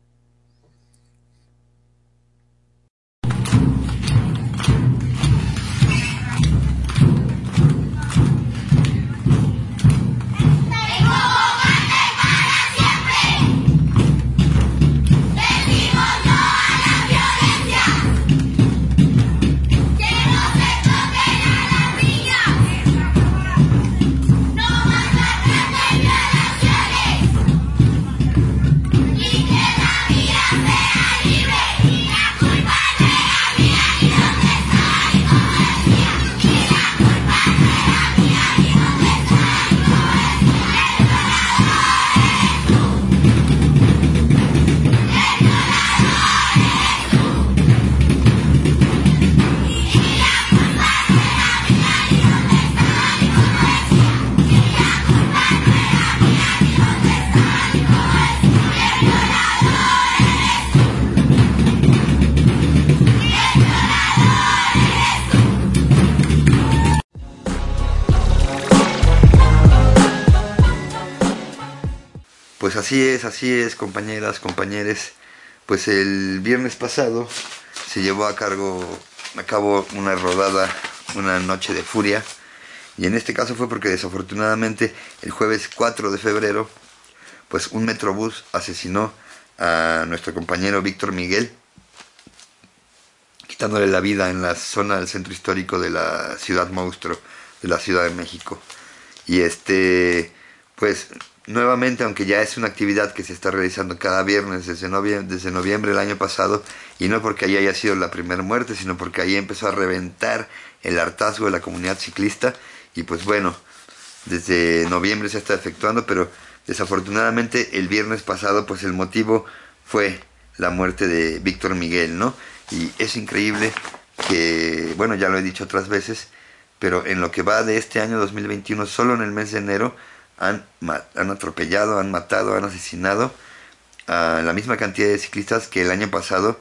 C: Pues así es, así es, compañeras, compañeros. Pues el viernes pasado se llevó a cargo, a cabo una rodada, una noche de furia. Y en este caso fue porque desafortunadamente el jueves cuatro de febrero, pues un metrobús asesinó a nuestro compañero Víctor Miguel, quitándole la vida en la zona del centro histórico de la ciudad monstruo, de la Ciudad de México. Y este, pues nuevamente, aunque ya es una actividad que se está realizando cada viernes desde noviembre, desde noviembre del año pasado, y no porque ahí haya sido la primera muerte, sino porque ahí empezó a reventar el hartazgo de la comunidad ciclista, y pues bueno, desde noviembre se está efectuando, pero desafortunadamente el viernes pasado pues el motivo fue la muerte de Víctor Miguel, ¿no? Y es increíble que, bueno, ya lo he dicho otras veces, pero en lo que va de este año dos mil veintiuno, solo en el mes de enero, Han, han atropellado, han matado, han asesinado a la misma cantidad de ciclistas que el año pasado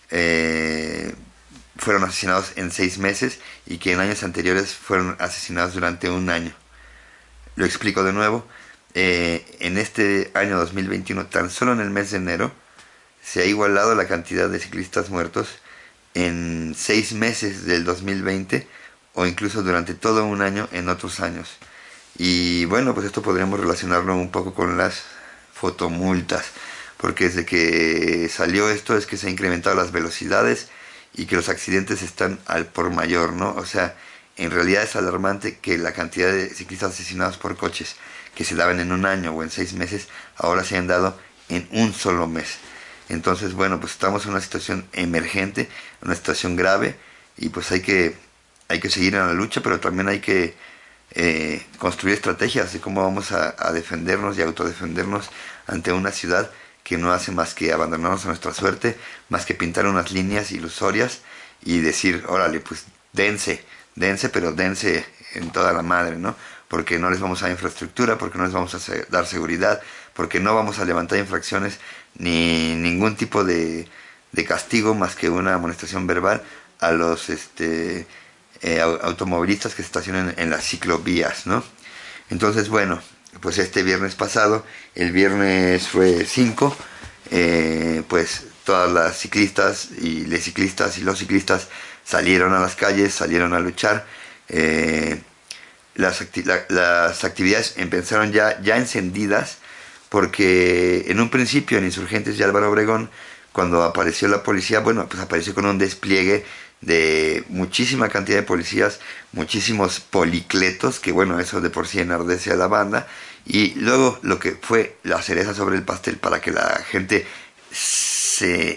C: eh, fueron asesinados en seis meses y que en años anteriores fueron asesinados durante un año. Lo explico de nuevo. Eh, en este año dos mil veintiuno, tan solo en el mes de enero, se ha igualado la cantidad de ciclistas muertos en seis meses del dos mil veinte o incluso durante todo un año en otros años. Y bueno, pues esto podríamos relacionarlo un poco con las fotomultas, porque desde que salió esto es que se han incrementado las velocidades y que los accidentes están al por mayor, ¿no? O sea, en realidad es alarmante que la cantidad de ciclistas asesinados por coches que se daban en un año o en seis meses, ahora se han dado en un solo mes. Entonces, bueno, pues estamos en una situación emergente, una situación grave, y pues hay que, hay que seguir en la lucha, pero también hay que Eh, construir estrategias de cómo vamos a, a defendernos y autodefendernos ante una ciudad que no hace más que abandonarnos a nuestra suerte, más que pintar unas líneas ilusorias y decir, órale, pues dense, dense, pero dense en toda la madre, ¿no? Porque no les vamos a dar infraestructura, porque no les vamos a dar seguridad, porque no vamos a levantar infracciones ni ningún tipo de, de castigo más que una amonestación verbal a los este Eh, automovilistas que se estacionan en las ciclovías, ¿no? Entonces, bueno, pues este viernes pasado, el viernes fue cinco, eh, pues todas las ciclistas y les ciclistas y los ciclistas salieron a las calles, salieron a luchar. Eh, las, acti la, las actividades empezaron ya, ya encendidas, porque en un principio en Insurgentes y Álvaro Obregón, cuando apareció la policía, bueno, pues apareció con un despliegue de muchísima cantidad de policías, muchísimos policletos, que bueno, eso de por sí enardece a la banda, y luego lo que fue la cereza sobre el pastel para que la gente se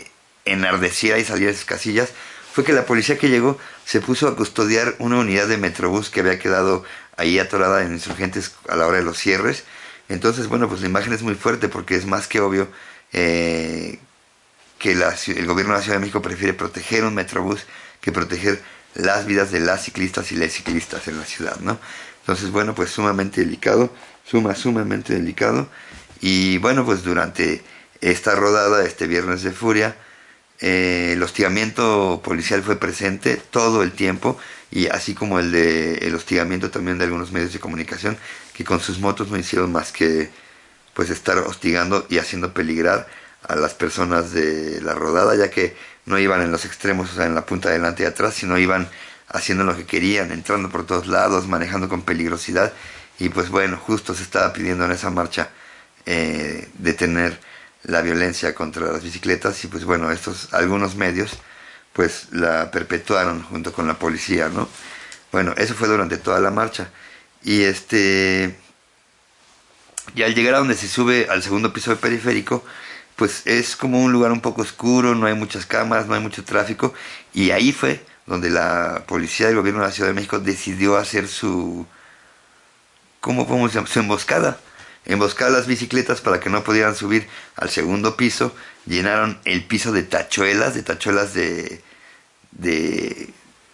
C: enardeciera y saliera de sus casillas fue que la policía que llegó se puso a custodiar una unidad de Metrobús que había quedado ahí atorada en Insurgentes a la hora de los cierres. Entonces, bueno, pues la imagen es muy fuerte porque es más que obvio eh, que la, el gobierno de la Ciudad de México prefiere proteger un Metrobús que proteger las vidas de las ciclistas y las ciclistas en la ciudad, ¿no? Entonces, bueno, pues sumamente delicado, suma, sumamente delicado. Y bueno, pues durante esta rodada, este Viernes de Furia, eh, el hostigamiento policial fue presente todo el tiempo, y así como el de el hostigamiento también de algunos medios de comunicación que con sus motos no hicieron más que pues estar hostigando y haciendo peligrar a las personas de la rodada, ya que no iban en los extremos, o sea, en la punta delante y atrás, sino iban haciendo lo que querían, entrando por todos lados, manejando con peligrosidad. Y pues bueno, justo se estaba pidiendo en esa marcha eh, detener la violencia contra las bicicletas, y pues bueno, estos algunos medios pues la perpetuaron junto con la policía, ¿no? Bueno, eso fue durante toda la marcha. Y este y al llegar a donde se sube al segundo piso del periférico, pues es como un lugar un poco oscuro, no hay muchas cámaras, no hay mucho tráfico, y ahí fue donde la policía del gobierno de la Ciudad de México decidió hacer su, ¿cómo podemos llamar? Su emboscada. Emboscar las bicicletas para que no pudieran subir al segundo piso. Llenaron el piso de tachuelas, de tachuelas de, de,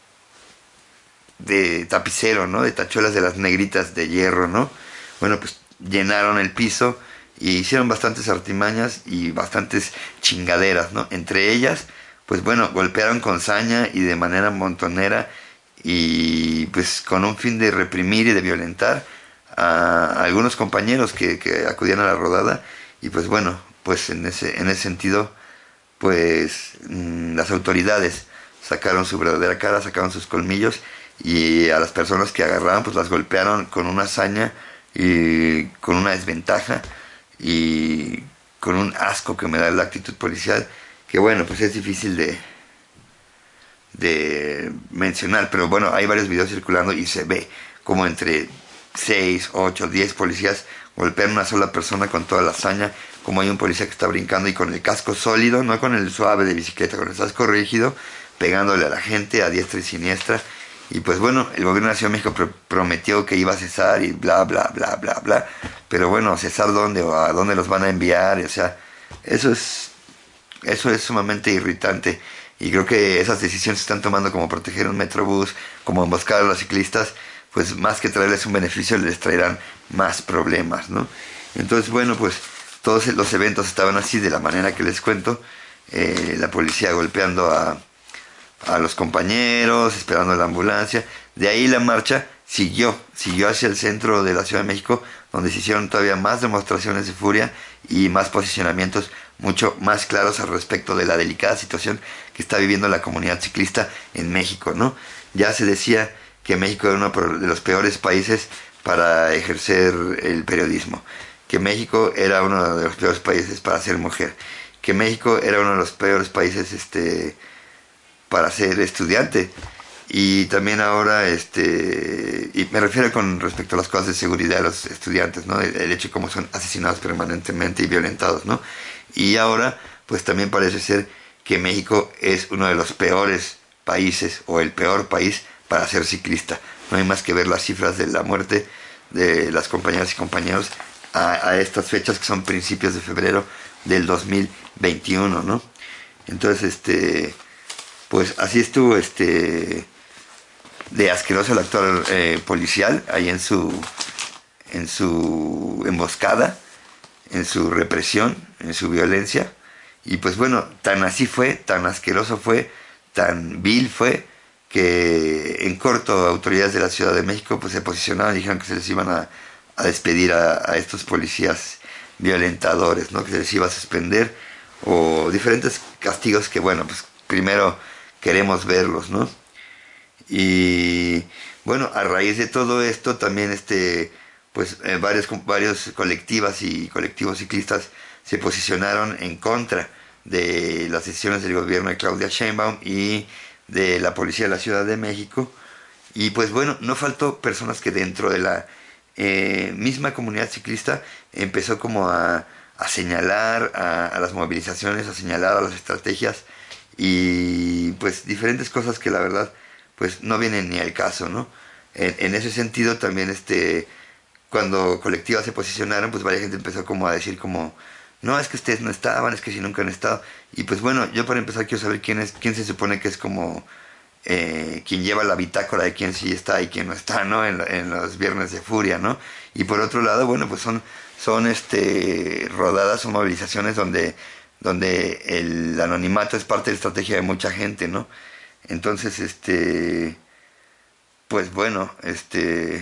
C: de tapicero, ¿no? De tachuelas de las negritas de hierro, ¿no? Bueno, pues llenaron el piso y hicieron bastantes artimañas y bastantes chingaderas, ¿no? Entre ellas, pues bueno, golpearon con saña y de manera montonera, y pues con un fin de reprimir y de violentar a algunos compañeros que, que acudían a la rodada. Y pues bueno, pues en ese, en ese sentido, pues mmm, las autoridades sacaron su verdadera cara, sacaron sus colmillos, y a las personas que agarraban pues las golpearon con una saña y con una desventaja y con un asco que me da la actitud policial, que bueno, pues es difícil de de mencionar, pero bueno, hay varios videos circulando y se ve como entre seis, ocho, diez policías golpean a una sola persona con toda la saña, como hay un policía que está brincando y con el casco sólido, no con el suave de bicicleta, con el casco rígido, pegándole a la gente a diestra y siniestra. Y pues bueno, el gobierno de la Ciudad de México pr- prometió que iba a cesar y bla, bla, bla, bla, bla. Pero bueno, ¿cesar dónde o a dónde los van a enviar? O sea, eso es, eso es sumamente irritante. Y creo que esas decisiones se están tomando, como proteger un Metrobús, como emboscar a los ciclistas, pues más que traerles un beneficio, les traerán más problemas, ¿no? Entonces, bueno, pues todos los eventos estaban así, de la manera que les cuento. Eh, la policía golpeando a... a los compañeros, esperando la ambulancia. De ahí la marcha siguió, siguió hacia el centro de la Ciudad de México, donde se hicieron todavía más demostraciones de furia y más posicionamientos mucho más claros al respecto de la delicada situación que está viviendo la comunidad ciclista en México, ¿no? Ya se decía que México era uno de los peores países para ejercer el periodismo, que México era uno de los peores países para ser mujer, que México era uno de los peores países este para ser estudiante. Y también ahora, este y me refiero con respecto a las cosas de seguridad de los estudiantes, ¿no? El, el hecho de cómo son asesinados permanentemente y violentados, ¿no? Y ahora, pues también parece ser que México es uno de los peores países, o el peor país para ser ciclista. No hay más que ver las cifras de la muerte de las compañeras y compañeros a, a estas fechas, que son principios de febrero del dos mil veintiuno, ¿no? Entonces, este pues así estuvo este de asqueroso el actual eh, policial ahí en su en su emboscada, en su represión, en su violencia. Y pues bueno, tan así fue, tan asqueroso fue, tan vil fue, que en corto autoridades de la Ciudad de México pues se posicionaron y dijeron que se les iban a, a despedir a, a estos policías violentadores, ¿no? Que se les iba a suspender, o diferentes castigos que bueno, pues primero queremos verlos, ¿no? Y bueno, a raíz de todo esto también este pues eh, varios varios colectivas y colectivos ciclistas se posicionaron en contra de las decisiones del gobierno de Claudia Sheinbaum y de la policía de la Ciudad de México. Y pues bueno, no faltó personas que dentro de la eh, misma comunidad ciclista empezó como a, a señalar a, a las movilizaciones, a señalar a las estrategias y pues diferentes cosas que la verdad pues no vienen ni al caso, ¿no? En, en ese sentido también este cuando colectivas se posicionaron, pues varias gente empezó como a decir como no, es que ustedes no estaban, es que si nunca han estado, y pues bueno, yo para empezar quiero saber quién es, quién se supone que es como eh, quien lleva la bitácora de quién sí está y quién no está, ¿no? En, en los Viernes de Furia, ¿no? Y por otro lado, bueno, pues son son este rodadas o movilizaciones donde donde el anonimato es parte de la estrategia de mucha gente, ¿no? Entonces, este, pues bueno, este,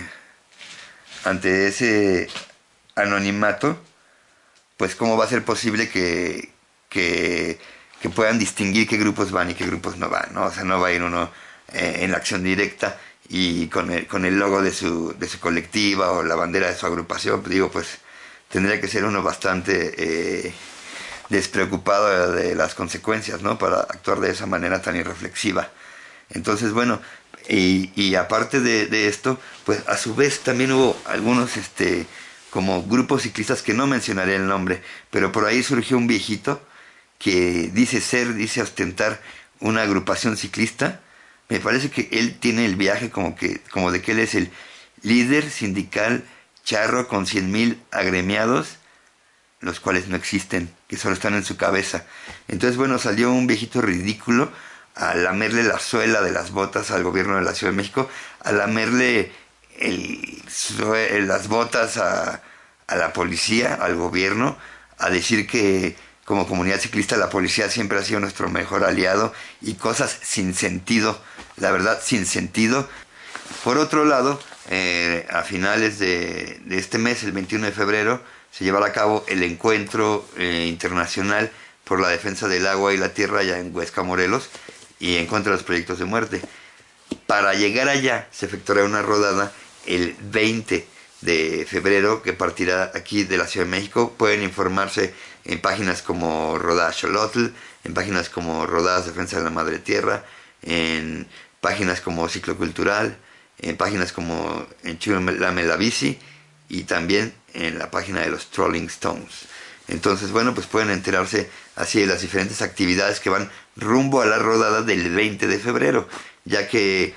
C: ante ese anonimato, pues cómo va a ser posible que, que, que puedan distinguir qué grupos van y qué grupos no van, ¿no? O sea, no va a ir uno eh, en la acción directa y con el, con el logo de su, de su colectiva o la bandera de su agrupación, digo, pues tendría que ser uno bastante eh, despreocupado de las consecuencias, ¿no? Para actuar de esa manera tan irreflexiva. Entonces, bueno, y, y aparte de, de esto, pues a su vez también hubo algunos, este, como grupos ciclistas que no mencionaré el nombre, pero por ahí surgió un viejito que dice ser, dice ostentar una agrupación ciclista. Me parece que él tiene el viaje como que, como de que él es el líder sindical charro con cien mil agremiados, los cuales no existen, que solo están en su cabeza. Entonces, bueno, salió un viejito ridículo a lamerle la suela de las botas al gobierno de la Ciudad de México, a lamerle el, las botas a, a la policía, al gobierno, a decir que como comunidad ciclista la policía siempre ha sido nuestro mejor aliado y cosas sin sentido, la verdad, sin sentido. Por otro lado, eh, a finales de, de este mes, el veintiuno de febrero, se llevará a cabo el encuentro eh, internacional por la defensa del agua y la tierra allá en Huesca, Morelos, y en contra de los proyectos de muerte. Para llegar allá se efectuará una rodada el veinte de febrero que partirá aquí de la Ciudad de México. Pueden informarse en páginas como Rodada Xolotl, en páginas como Rodadas Defensa de la Madre Tierra, en páginas como Ciclo Cultural, en páginas como Enchúlame la Bici y también en la página de los Trolling Stones. Entonces, bueno, pues pueden enterarse así de las diferentes actividades que van rumbo a la rodada del veinte de febrero, ya que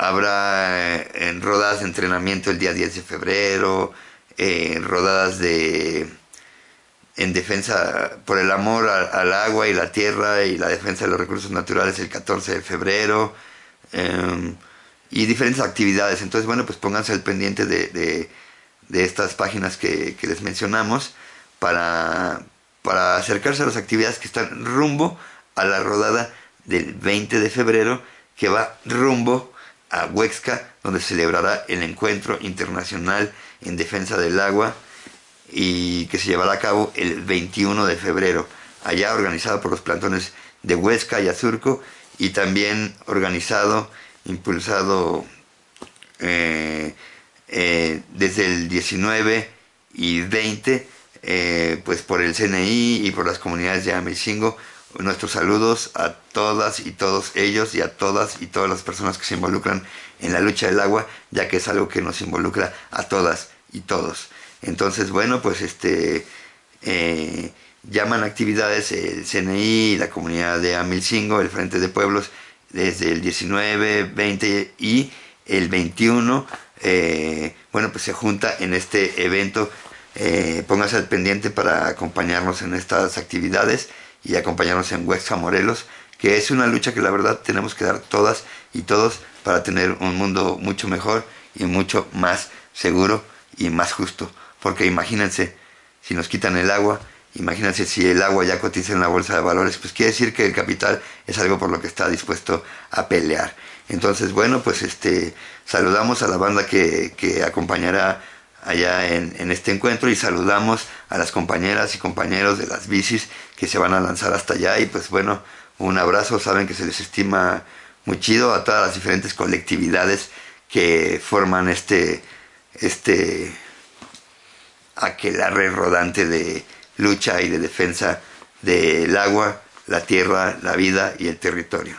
C: habrá eh, en rodadas de entrenamiento el día diez de febrero, eh, rodadas de en defensa por el amor a, al agua y la tierra y la defensa de los recursos naturales el catorce de febrero, eh, y diferentes actividades. Entonces, bueno, pues pónganse al pendiente de, de, de estas páginas que, que les mencionamos para, para acercarse a las actividades que están rumbo a la rodada del veinte de febrero, que va rumbo a Huesca, donde se celebrará el encuentro internacional en defensa del agua y que se llevará a cabo el veintiuno de febrero, allá organizado por los plantones de Huesca y Azurco, y también organizado, impulsado eh, eh, desde el diecinueve y veinte, eh, pues por el C N I y por las comunidades de Amilcingo. Nuestros saludos a todas y todos ellos y a todas y todas las personas que se involucran en la lucha del agua, ya que es algo que nos involucra a todas y todos. Entonces, bueno, pues este eh, llaman actividades el C N I y la comunidad de Amilcingo, el Frente de Pueblos, desde el diecinueve, veinte y el veintiuno. Eh, bueno, pues se junta en este evento. Eh, póngase al pendiente para acompañarnos en estas actividades y acompañarnos en Huesca, Morelos, que es una lucha que la verdad tenemos que dar todas y todos para tener un mundo mucho mejor y mucho más seguro y más justo. Porque imagínense, si nos quitan el agua, imagínense si el agua ya cotiza en la bolsa de valores, pues quiere decir que el capital es algo por lo que está dispuesto a pelear. Entonces, bueno, pues este saludamos a la banda que, que acompañará allá en, en este encuentro, y saludamos a las compañeras y compañeros de las bicis que se van a lanzar hasta allá. Y pues bueno, un abrazo, saben que se les estima muy chido a todas las diferentes colectividades que forman este este aquelarre rodante de lucha y de defensa del agua, la tierra, la vida y el territorio.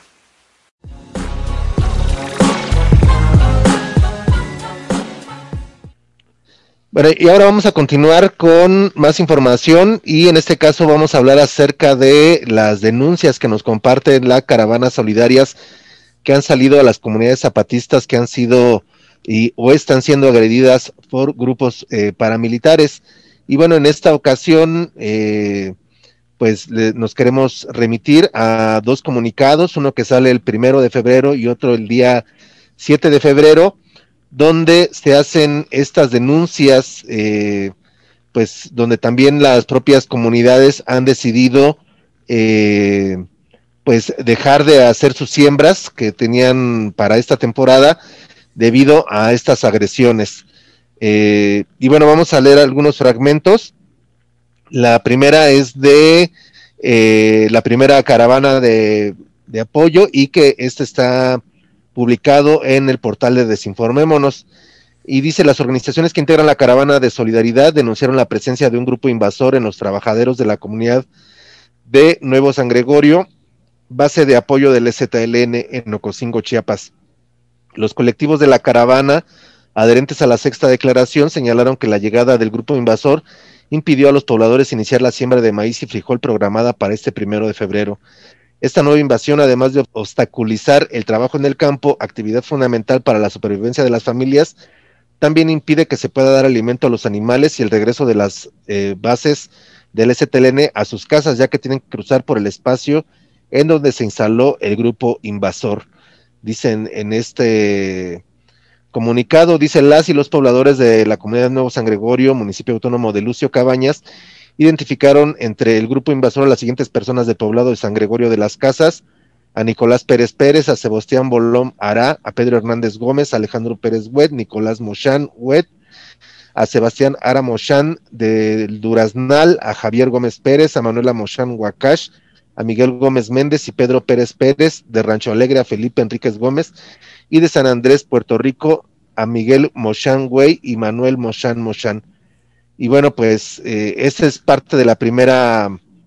E: Bueno, y ahora vamos a continuar con más información y en este caso vamos a hablar acerca de las denuncias que nos comparten las caravanas solidarias que han salido a las comunidades zapatistas que han sido y, o están siendo agredidas por grupos eh, paramilitares. Y bueno, en esta ocasión eh, pues le, nos queremos remitir a dos comunicados, uno que sale el primero de febrero y otro el día siete de febrero, donde se hacen estas denuncias, eh, pues donde también las propias comunidades han decidido eh, pues dejar de hacer sus siembras que tenían para esta temporada debido a estas agresiones. Eh, y bueno, vamos a leer algunos fragmentos. La primera es de eh, la primera caravana de, de apoyo y que este está publicado en el portal de Desinformémonos, y dice: las organizaciones que integran la caravana de solidaridad denunciaron la presencia de un grupo invasor en los trabajaderos de la comunidad de Nuevo San Gregorio, base de apoyo del E Z L N en Ocosingo, Chiapas. Los colectivos de la caravana, adherentes a la sexta declaración, señalaron que la llegada del grupo invasor impidió a los pobladores iniciar la siembra de maíz y frijol programada para este primero de febrero. Esta nueva invasión, además de obstaculizar el trabajo en el campo, actividad fundamental para la supervivencia de las familias, también impide que se pueda dar alimento a los animales y el regreso de las eh, bases del E Z L N a sus casas, ya que tienen que cruzar por el espacio en donde se instaló el grupo invasor. Dicen en este comunicado, dicen: las y los pobladores de la comunidad de Nuevo San Gregorio, municipio autónomo de Lucio Cabañas, identificaron entre el grupo invasor a las siguientes personas del poblado de San Gregorio de las Casas: a Nicolás Pérez Pérez, a Sebastián Bolón Ará, a Pedro Hernández Gómez, a Alejandro Pérez Huet, Nicolás Mochán Huet, a Sebastián Ara Mochán del Duraznal, a Javier Gómez Pérez, a Manuela Mochán Huacash, a Miguel Gómez Méndez y Pedro Pérez Pérez, de Rancho Alegre a Felipe Enríquez Gómez, y de San Andrés, Puerto Rico, a Miguel Mochán Güey y Manuel Mochán Mochán. Y bueno, pues eh, esta es parte de la primera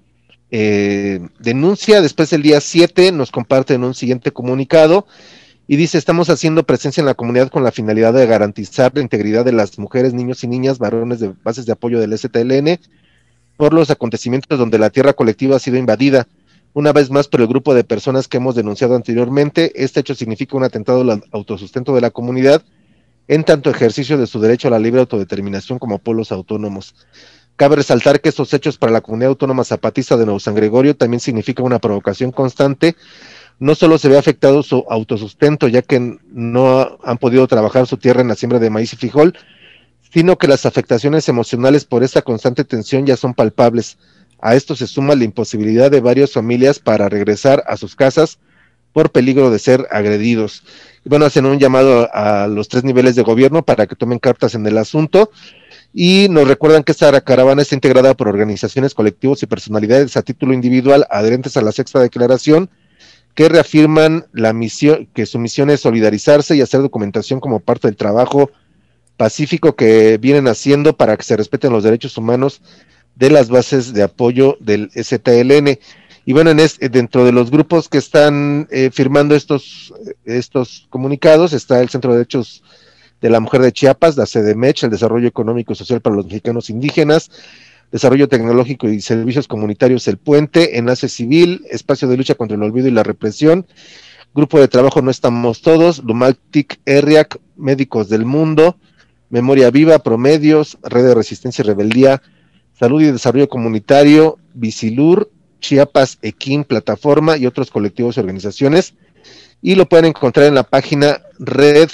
E: eh, denuncia. Después, el día siete, nos comparten un siguiente comunicado y dice: estamos haciendo presencia en la comunidad con la finalidad de garantizar la integridad de las mujeres, niños y niñas, varones de bases de apoyo del E Z L N por los acontecimientos donde la tierra colectiva ha sido invadida, una vez más por el grupo de personas que hemos denunciado anteriormente. Este hecho significa un atentado al autosustento de la comunidad, en tanto ejercicio de su derecho a la libre autodeterminación como pueblos autónomos. Cabe resaltar que estos hechos para la comunidad autónoma zapatista de Nuevo San Gregorio también significa una provocación constante. No solo se ve afectado su autosustento, ya que no han podido trabajar su tierra en la siembra de maíz y frijol, sino que las afectaciones emocionales por esta constante tensión ya son palpables. A esto se suma la imposibilidad de varias familias para regresar a sus casas por peligro de ser agredidos. Y bueno, hacen un llamado a los tres niveles de gobierno para que tomen cartas en el asunto, y nos recuerdan que esta caravana está integrada por organizaciones, colectivos y personalidades a título individual adherentes a la sexta declaración, que reafirman la misión, que su misión es solidarizarse y hacer documentación como parte del trabajo pacífico que vienen haciendo para que se respeten los derechos humanos de las bases de apoyo del E Z L N. Y bueno, en es, dentro de los grupos que están eh, firmando estos, estos comunicados está el Centro de Derechos de la Mujer de Chiapas, la CEDEMECH, el Desarrollo Económico y Social para los Mexicanos Indígenas, Desarrollo Tecnológico y Servicios Comunitarios El Puente, Enlace Civil, Espacio de Lucha contra el Olvido y la Represión, Grupo de Trabajo No Estamos Todos, Lumaltic, ERRIAC, Médicos del Mundo, Memoria Viva, Promedios, Red de Resistencia y Rebeldía, Salud y Desarrollo Comunitario, Vicilur, Chiapas Equín, Plataforma y otros colectivos y organizaciones, y lo pueden encontrar en la página red,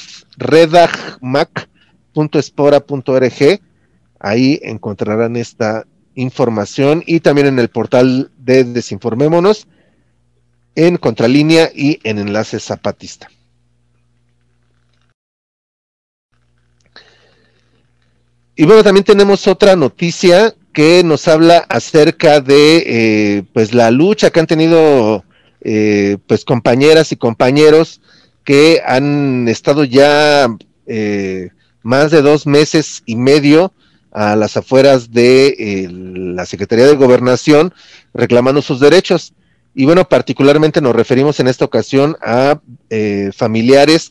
E: redagmac punto espora punto org. Ahí encontrarán esta información, y también en el portal de Desinformémonos, en Contralínea y en Enlace Zapatista. Y bueno, también tenemos otra noticia que nos habla acerca de eh, pues la lucha que han tenido eh, pues compañeras y compañeros que han estado ya eh, más de dos meses y medio a las afueras de eh, la Secretaría de Gobernación reclamando sus derechos. Y bueno, particularmente nos referimos en esta ocasión a eh, familiares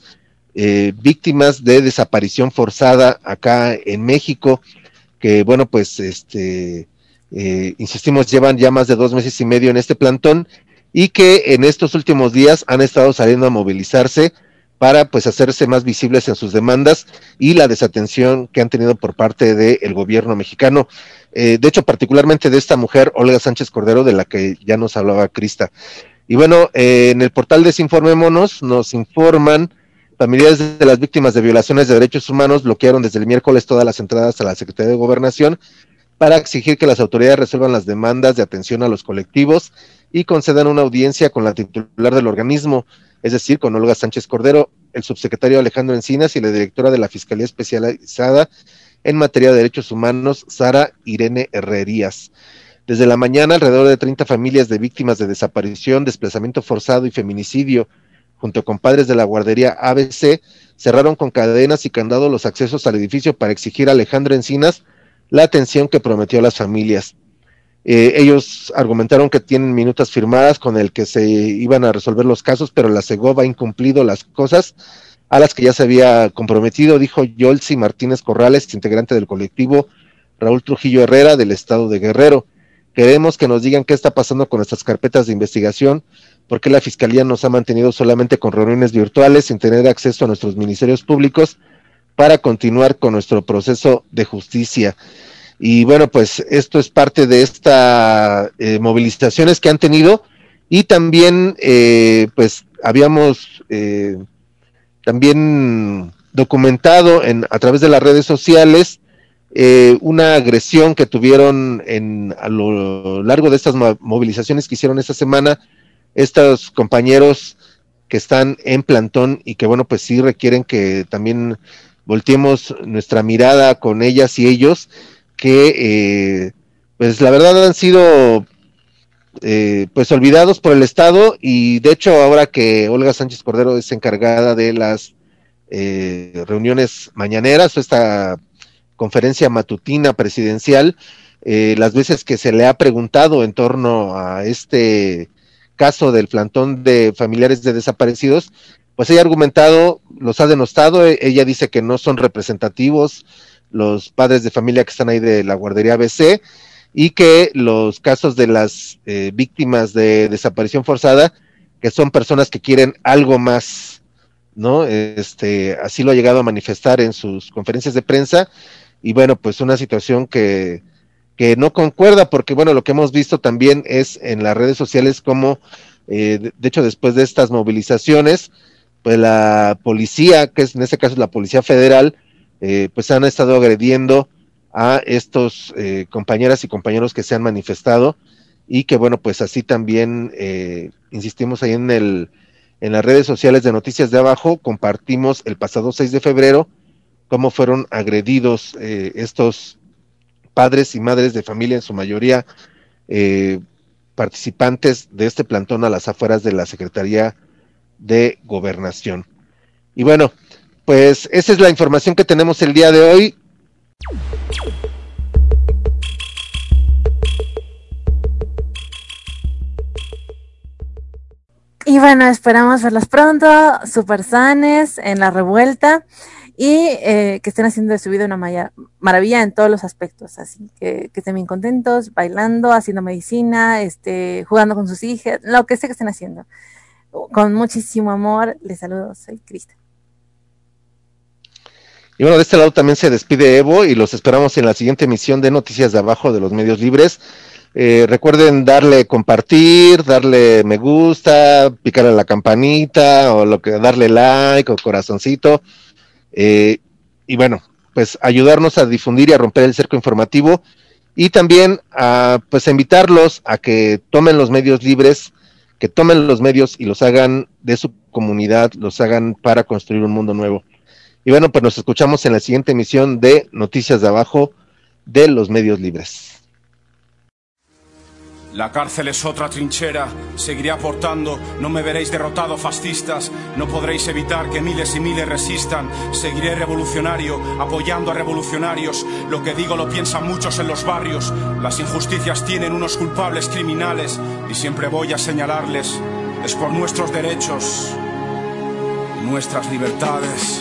E: eh, víctimas de desaparición forzada acá en México, que bueno, pues este, eh, insistimos, llevan ya más de dos meses y medio en este plantón, y que en estos últimos días han estado saliendo a movilizarse para pues hacerse más visibles en sus demandas y la desatención que han tenido por parte del gobierno mexicano. Eh, de hecho, particularmente de esta mujer, Olga Sánchez Cordero, de la que ya nos hablaba Crista. Y bueno, eh, en el portal Desinformémonos nos informan: familiares de las víctimas de violaciones de derechos humanos bloquearon desde el miércoles todas las entradas a la Secretaría de Gobernación para exigir que las autoridades resuelvan las demandas de atención a los colectivos y concedan una audiencia con la titular del organismo, es decir, con Olga Sánchez Cordero, el subsecretario Alejandro Encinas y la directora de la Fiscalía Especializada en Materia de Derechos Humanos, Sara Irene Herrerías. Desde la mañana, alrededor de treinta familias de víctimas de desaparición, desplazamiento forzado y feminicidio, junto con padres de la guardería A B C, cerraron con cadenas y candado los accesos al edificio para exigir a Alejandro Encinas la atención que prometió a las familias. Eh, ellos argumentaron que tienen minutas firmadas con el que se iban a resolver los casos, pero la Segov ha incumplido las cosas a las que ya se había comprometido, dijo Yolsi Martínez Corrales, integrante del colectivo Raúl Trujillo Herrera del estado de Guerrero. Queremos que nos digan qué está pasando con nuestras carpetas de investigación, porque la Fiscalía nos ha mantenido solamente con reuniones virtuales sin tener acceso a nuestros ministerios públicos para continuar con nuestro proceso de justicia. Y bueno, pues esto es parte de estas eh, movilizaciones que han tenido, y también eh, pues habíamos eh, también documentado en, a través de las redes sociales eh, una agresión que tuvieron en, a lo largo de estas movilizaciones que hicieron esta semana estos compañeros que están en plantón, y que bueno, pues sí requieren que también volteemos nuestra mirada con ellas y ellos, que eh, pues la verdad han sido eh, pues olvidados por el Estado. Y de hecho, ahora que Olga Sánchez Cordero es encargada de las eh, reuniones mañaneras o esta conferencia matutina presidencial, eh, las veces que se le ha preguntado en torno a este caso del plantón de familiares de desaparecidos, pues ella ha argumentado, los ha denostado. Ella dice que no son representativos los padres de familia que están ahí de la guardería A B C, y que los casos de las eh, víctimas de desaparición forzada, que son personas que quieren algo más, ¿no? Este, así lo ha llegado a manifestar en sus conferencias de prensa. Y bueno, pues una situación que, que no concuerda, porque bueno, lo que hemos visto también es en las redes sociales como, eh, de, de hecho, después de estas movilizaciones, pues la policía, que es en este caso la Policía Federal, Eh, pues han estado agrediendo a estos eh, compañeras y compañeros que se han manifestado, y que bueno, pues así también eh, insistimos ahí en el en las redes sociales de Noticias de Abajo, compartimos el pasado seis de febrero cómo fueron agredidos eh, estos padres y madres de familia, en su mayoría eh, participantes de este plantón a las afueras de la Secretaría de Gobernación. Y bueno, pues esa es la información que tenemos el día de hoy.
D: Y bueno, esperamos verlos pronto, super sanes, en la revuelta, y eh, que estén haciendo de su vida una maya, maravilla en todos los aspectos. Así que, que estén bien contentos, bailando, haciendo medicina, este, jugando con sus hijas, lo que sea que estén haciendo. Con muchísimo amor, les saludo, soy Crista.
E: Y bueno, de este lado también se despide Evo, y los esperamos en la siguiente emisión de Noticias de Abajo de los Medios Libres. Eh, recuerden darle compartir, darle me gusta, picarle a la campanita, o lo que, darle like o corazoncito, eh, y bueno, pues ayudarnos a difundir y a romper el cerco informativo, y también a pues a invitarlos a que tomen los medios libres, que tomen los medios y los hagan de su comunidad, los hagan para construir un mundo nuevo. Y bueno, pues nos escuchamos en la siguiente emisión de Noticias de Abajo de los Medios Libres.
J: La cárcel es otra trinchera, seguiré aportando, no me veréis derrotado fascistas, no podréis evitar que miles y miles resistan, seguiré revolucionario, apoyando a revolucionarios, lo que digo lo piensan muchos en los barrios, las injusticias tienen unos culpables criminales, y siempre voy a señalarles, es por nuestros derechos, nuestras libertades.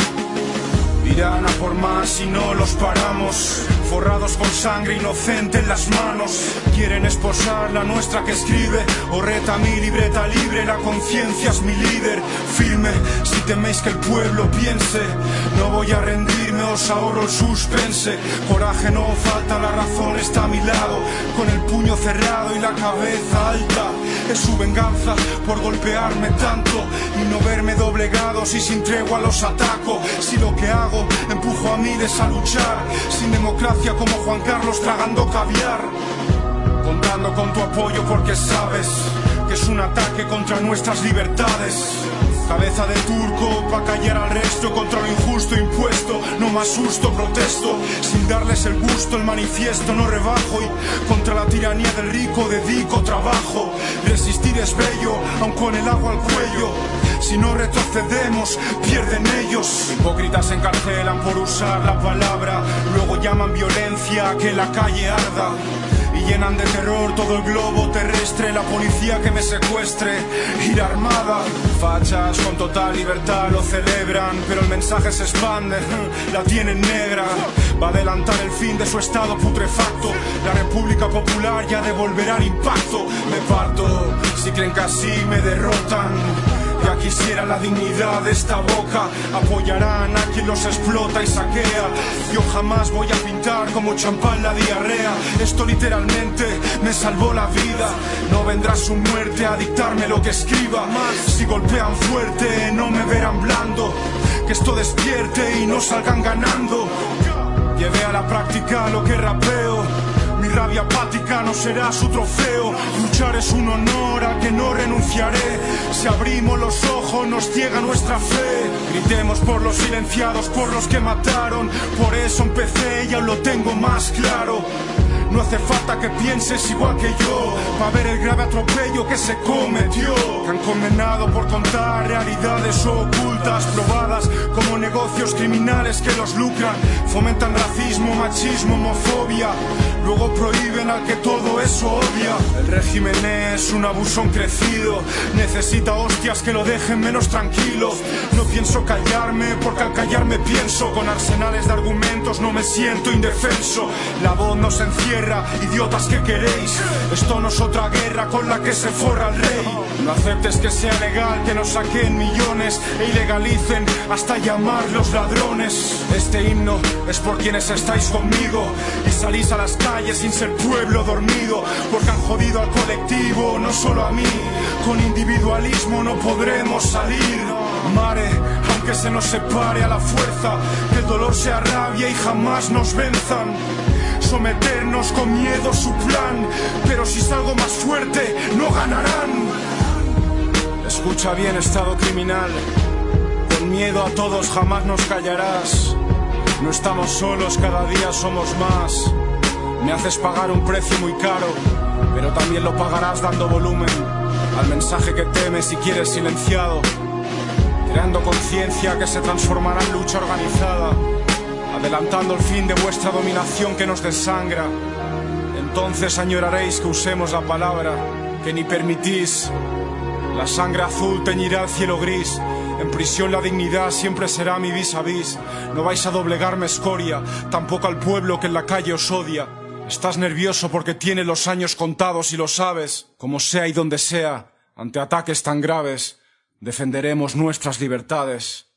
J: Irán a por más y no los paramos, forrados con sangre inocente en las manos. Quieren esposar la nuestra que escribe, o reta mi libreta libre, la conciencia es mi líder. Firme, si teméis que el pueblo piense, no voy a rendirme, os ahorro el suspense. Coraje no falta, la razón está a mi lado, con el puño cerrado y la cabeza alta. Es su venganza por golpearme tanto y no verme doblegado. Si sin tregua los ataco, si lo que hago empujo a miles a luchar, sin democracia como Juan Carlos tragando caviar. Contando con tu apoyo porque sabes que es un ataque contra nuestras libertades. Cabeza de turco pa' callar al resto, contra lo injusto impuesto, no más susto, protesto, sin darles el gusto, el manifiesto no rebajo, y contra la tiranía del rico dedico trabajo. Resistir es bello, aun con el agua al cuello, si no retrocedemos, pierden ellos. Hipócritas encarcelan por usar la palabra, luego llaman violencia a que la calle arda. Y llenan de terror todo el globo terrestre, la policía que me secuestre, ir armada. Fachas con total libertad lo celebran, pero el mensaje se expande, la tienen negra. Va a adelantar el fin de su estado putrefacto, la República Popular ya devolverá el impacto. Me parto, si creen que así me derrotan, ya quisiera la dignidad de esta boca. Apoyarán a quien los explota y saquea. Yo jamás voy a pintar como champán la diarrea. Esto literalmente me salvó la vida. No vendrá su muerte a dictarme lo que escriba. Si golpean fuerte no me verán blando. Que esto despierte y no salgan ganando. Llevé a la práctica lo que rapeo. Mi rabia apática no será su trofeo. Luchar es un honor al que no renunciaré. Si abrimos los ojos nos ciega nuestra fe. Gritemos por los silenciados, por los que mataron. Por eso empecé y aún lo tengo más claro. No hace falta que pienses igual que yo para ver el grave atropello que se cometió. Que han condenado por contar realidades ocultas, probadas como negocios criminales que los lucran. Fomentan racismo, machismo, homofobia, luego prohíben al que todo eso odia. El régimen es un abusón crecido, necesita hostias que lo dejen menos tranquilo. No pienso callarme porque al callarme pienso. Con arsenales de argumentos no me siento indefenso. La voz nos encierra, idiotas que queréis. Esto no es otra guerra con la que se forra el rey. No aceptes que sea legal que nos saquen millones e ilegalicen hasta llamarlos ladrones. Este himno es por quienes estáis conmigo y salís a las calles sin ser pueblo dormido, porque han jodido al colectivo, no solo a mí. Con individualismo no podremos salir. Mare, aunque se nos separe a la fuerza, que el dolor sea rabia y jamás nos venzan. Someternos con miedo su plan, pero si salgo más fuerte no ganarán. Escucha bien, estado criminal, con miedo a todos jamás nos callarás. No estamos solos, cada día somos más. Me haces pagar un precio muy caro, pero también lo pagarás dando volumen al mensaje que temes y quieres silenciado, creando conciencia que se transformará en lucha organizada, adelantando el fin de vuestra dominación que nos desangra. Entonces añoraréis que usemos la palabra que ni permitís. La sangre azul teñirá el cielo gris. En prisión la dignidad siempre será mi vis a vis. No vais a doblegarme, escoria, tampoco al pueblo que en la calle os odia. Estás nervioso porque tiene los años contados y lo sabes. Como sea y donde sea, ante ataques tan graves, defenderemos nuestras libertades.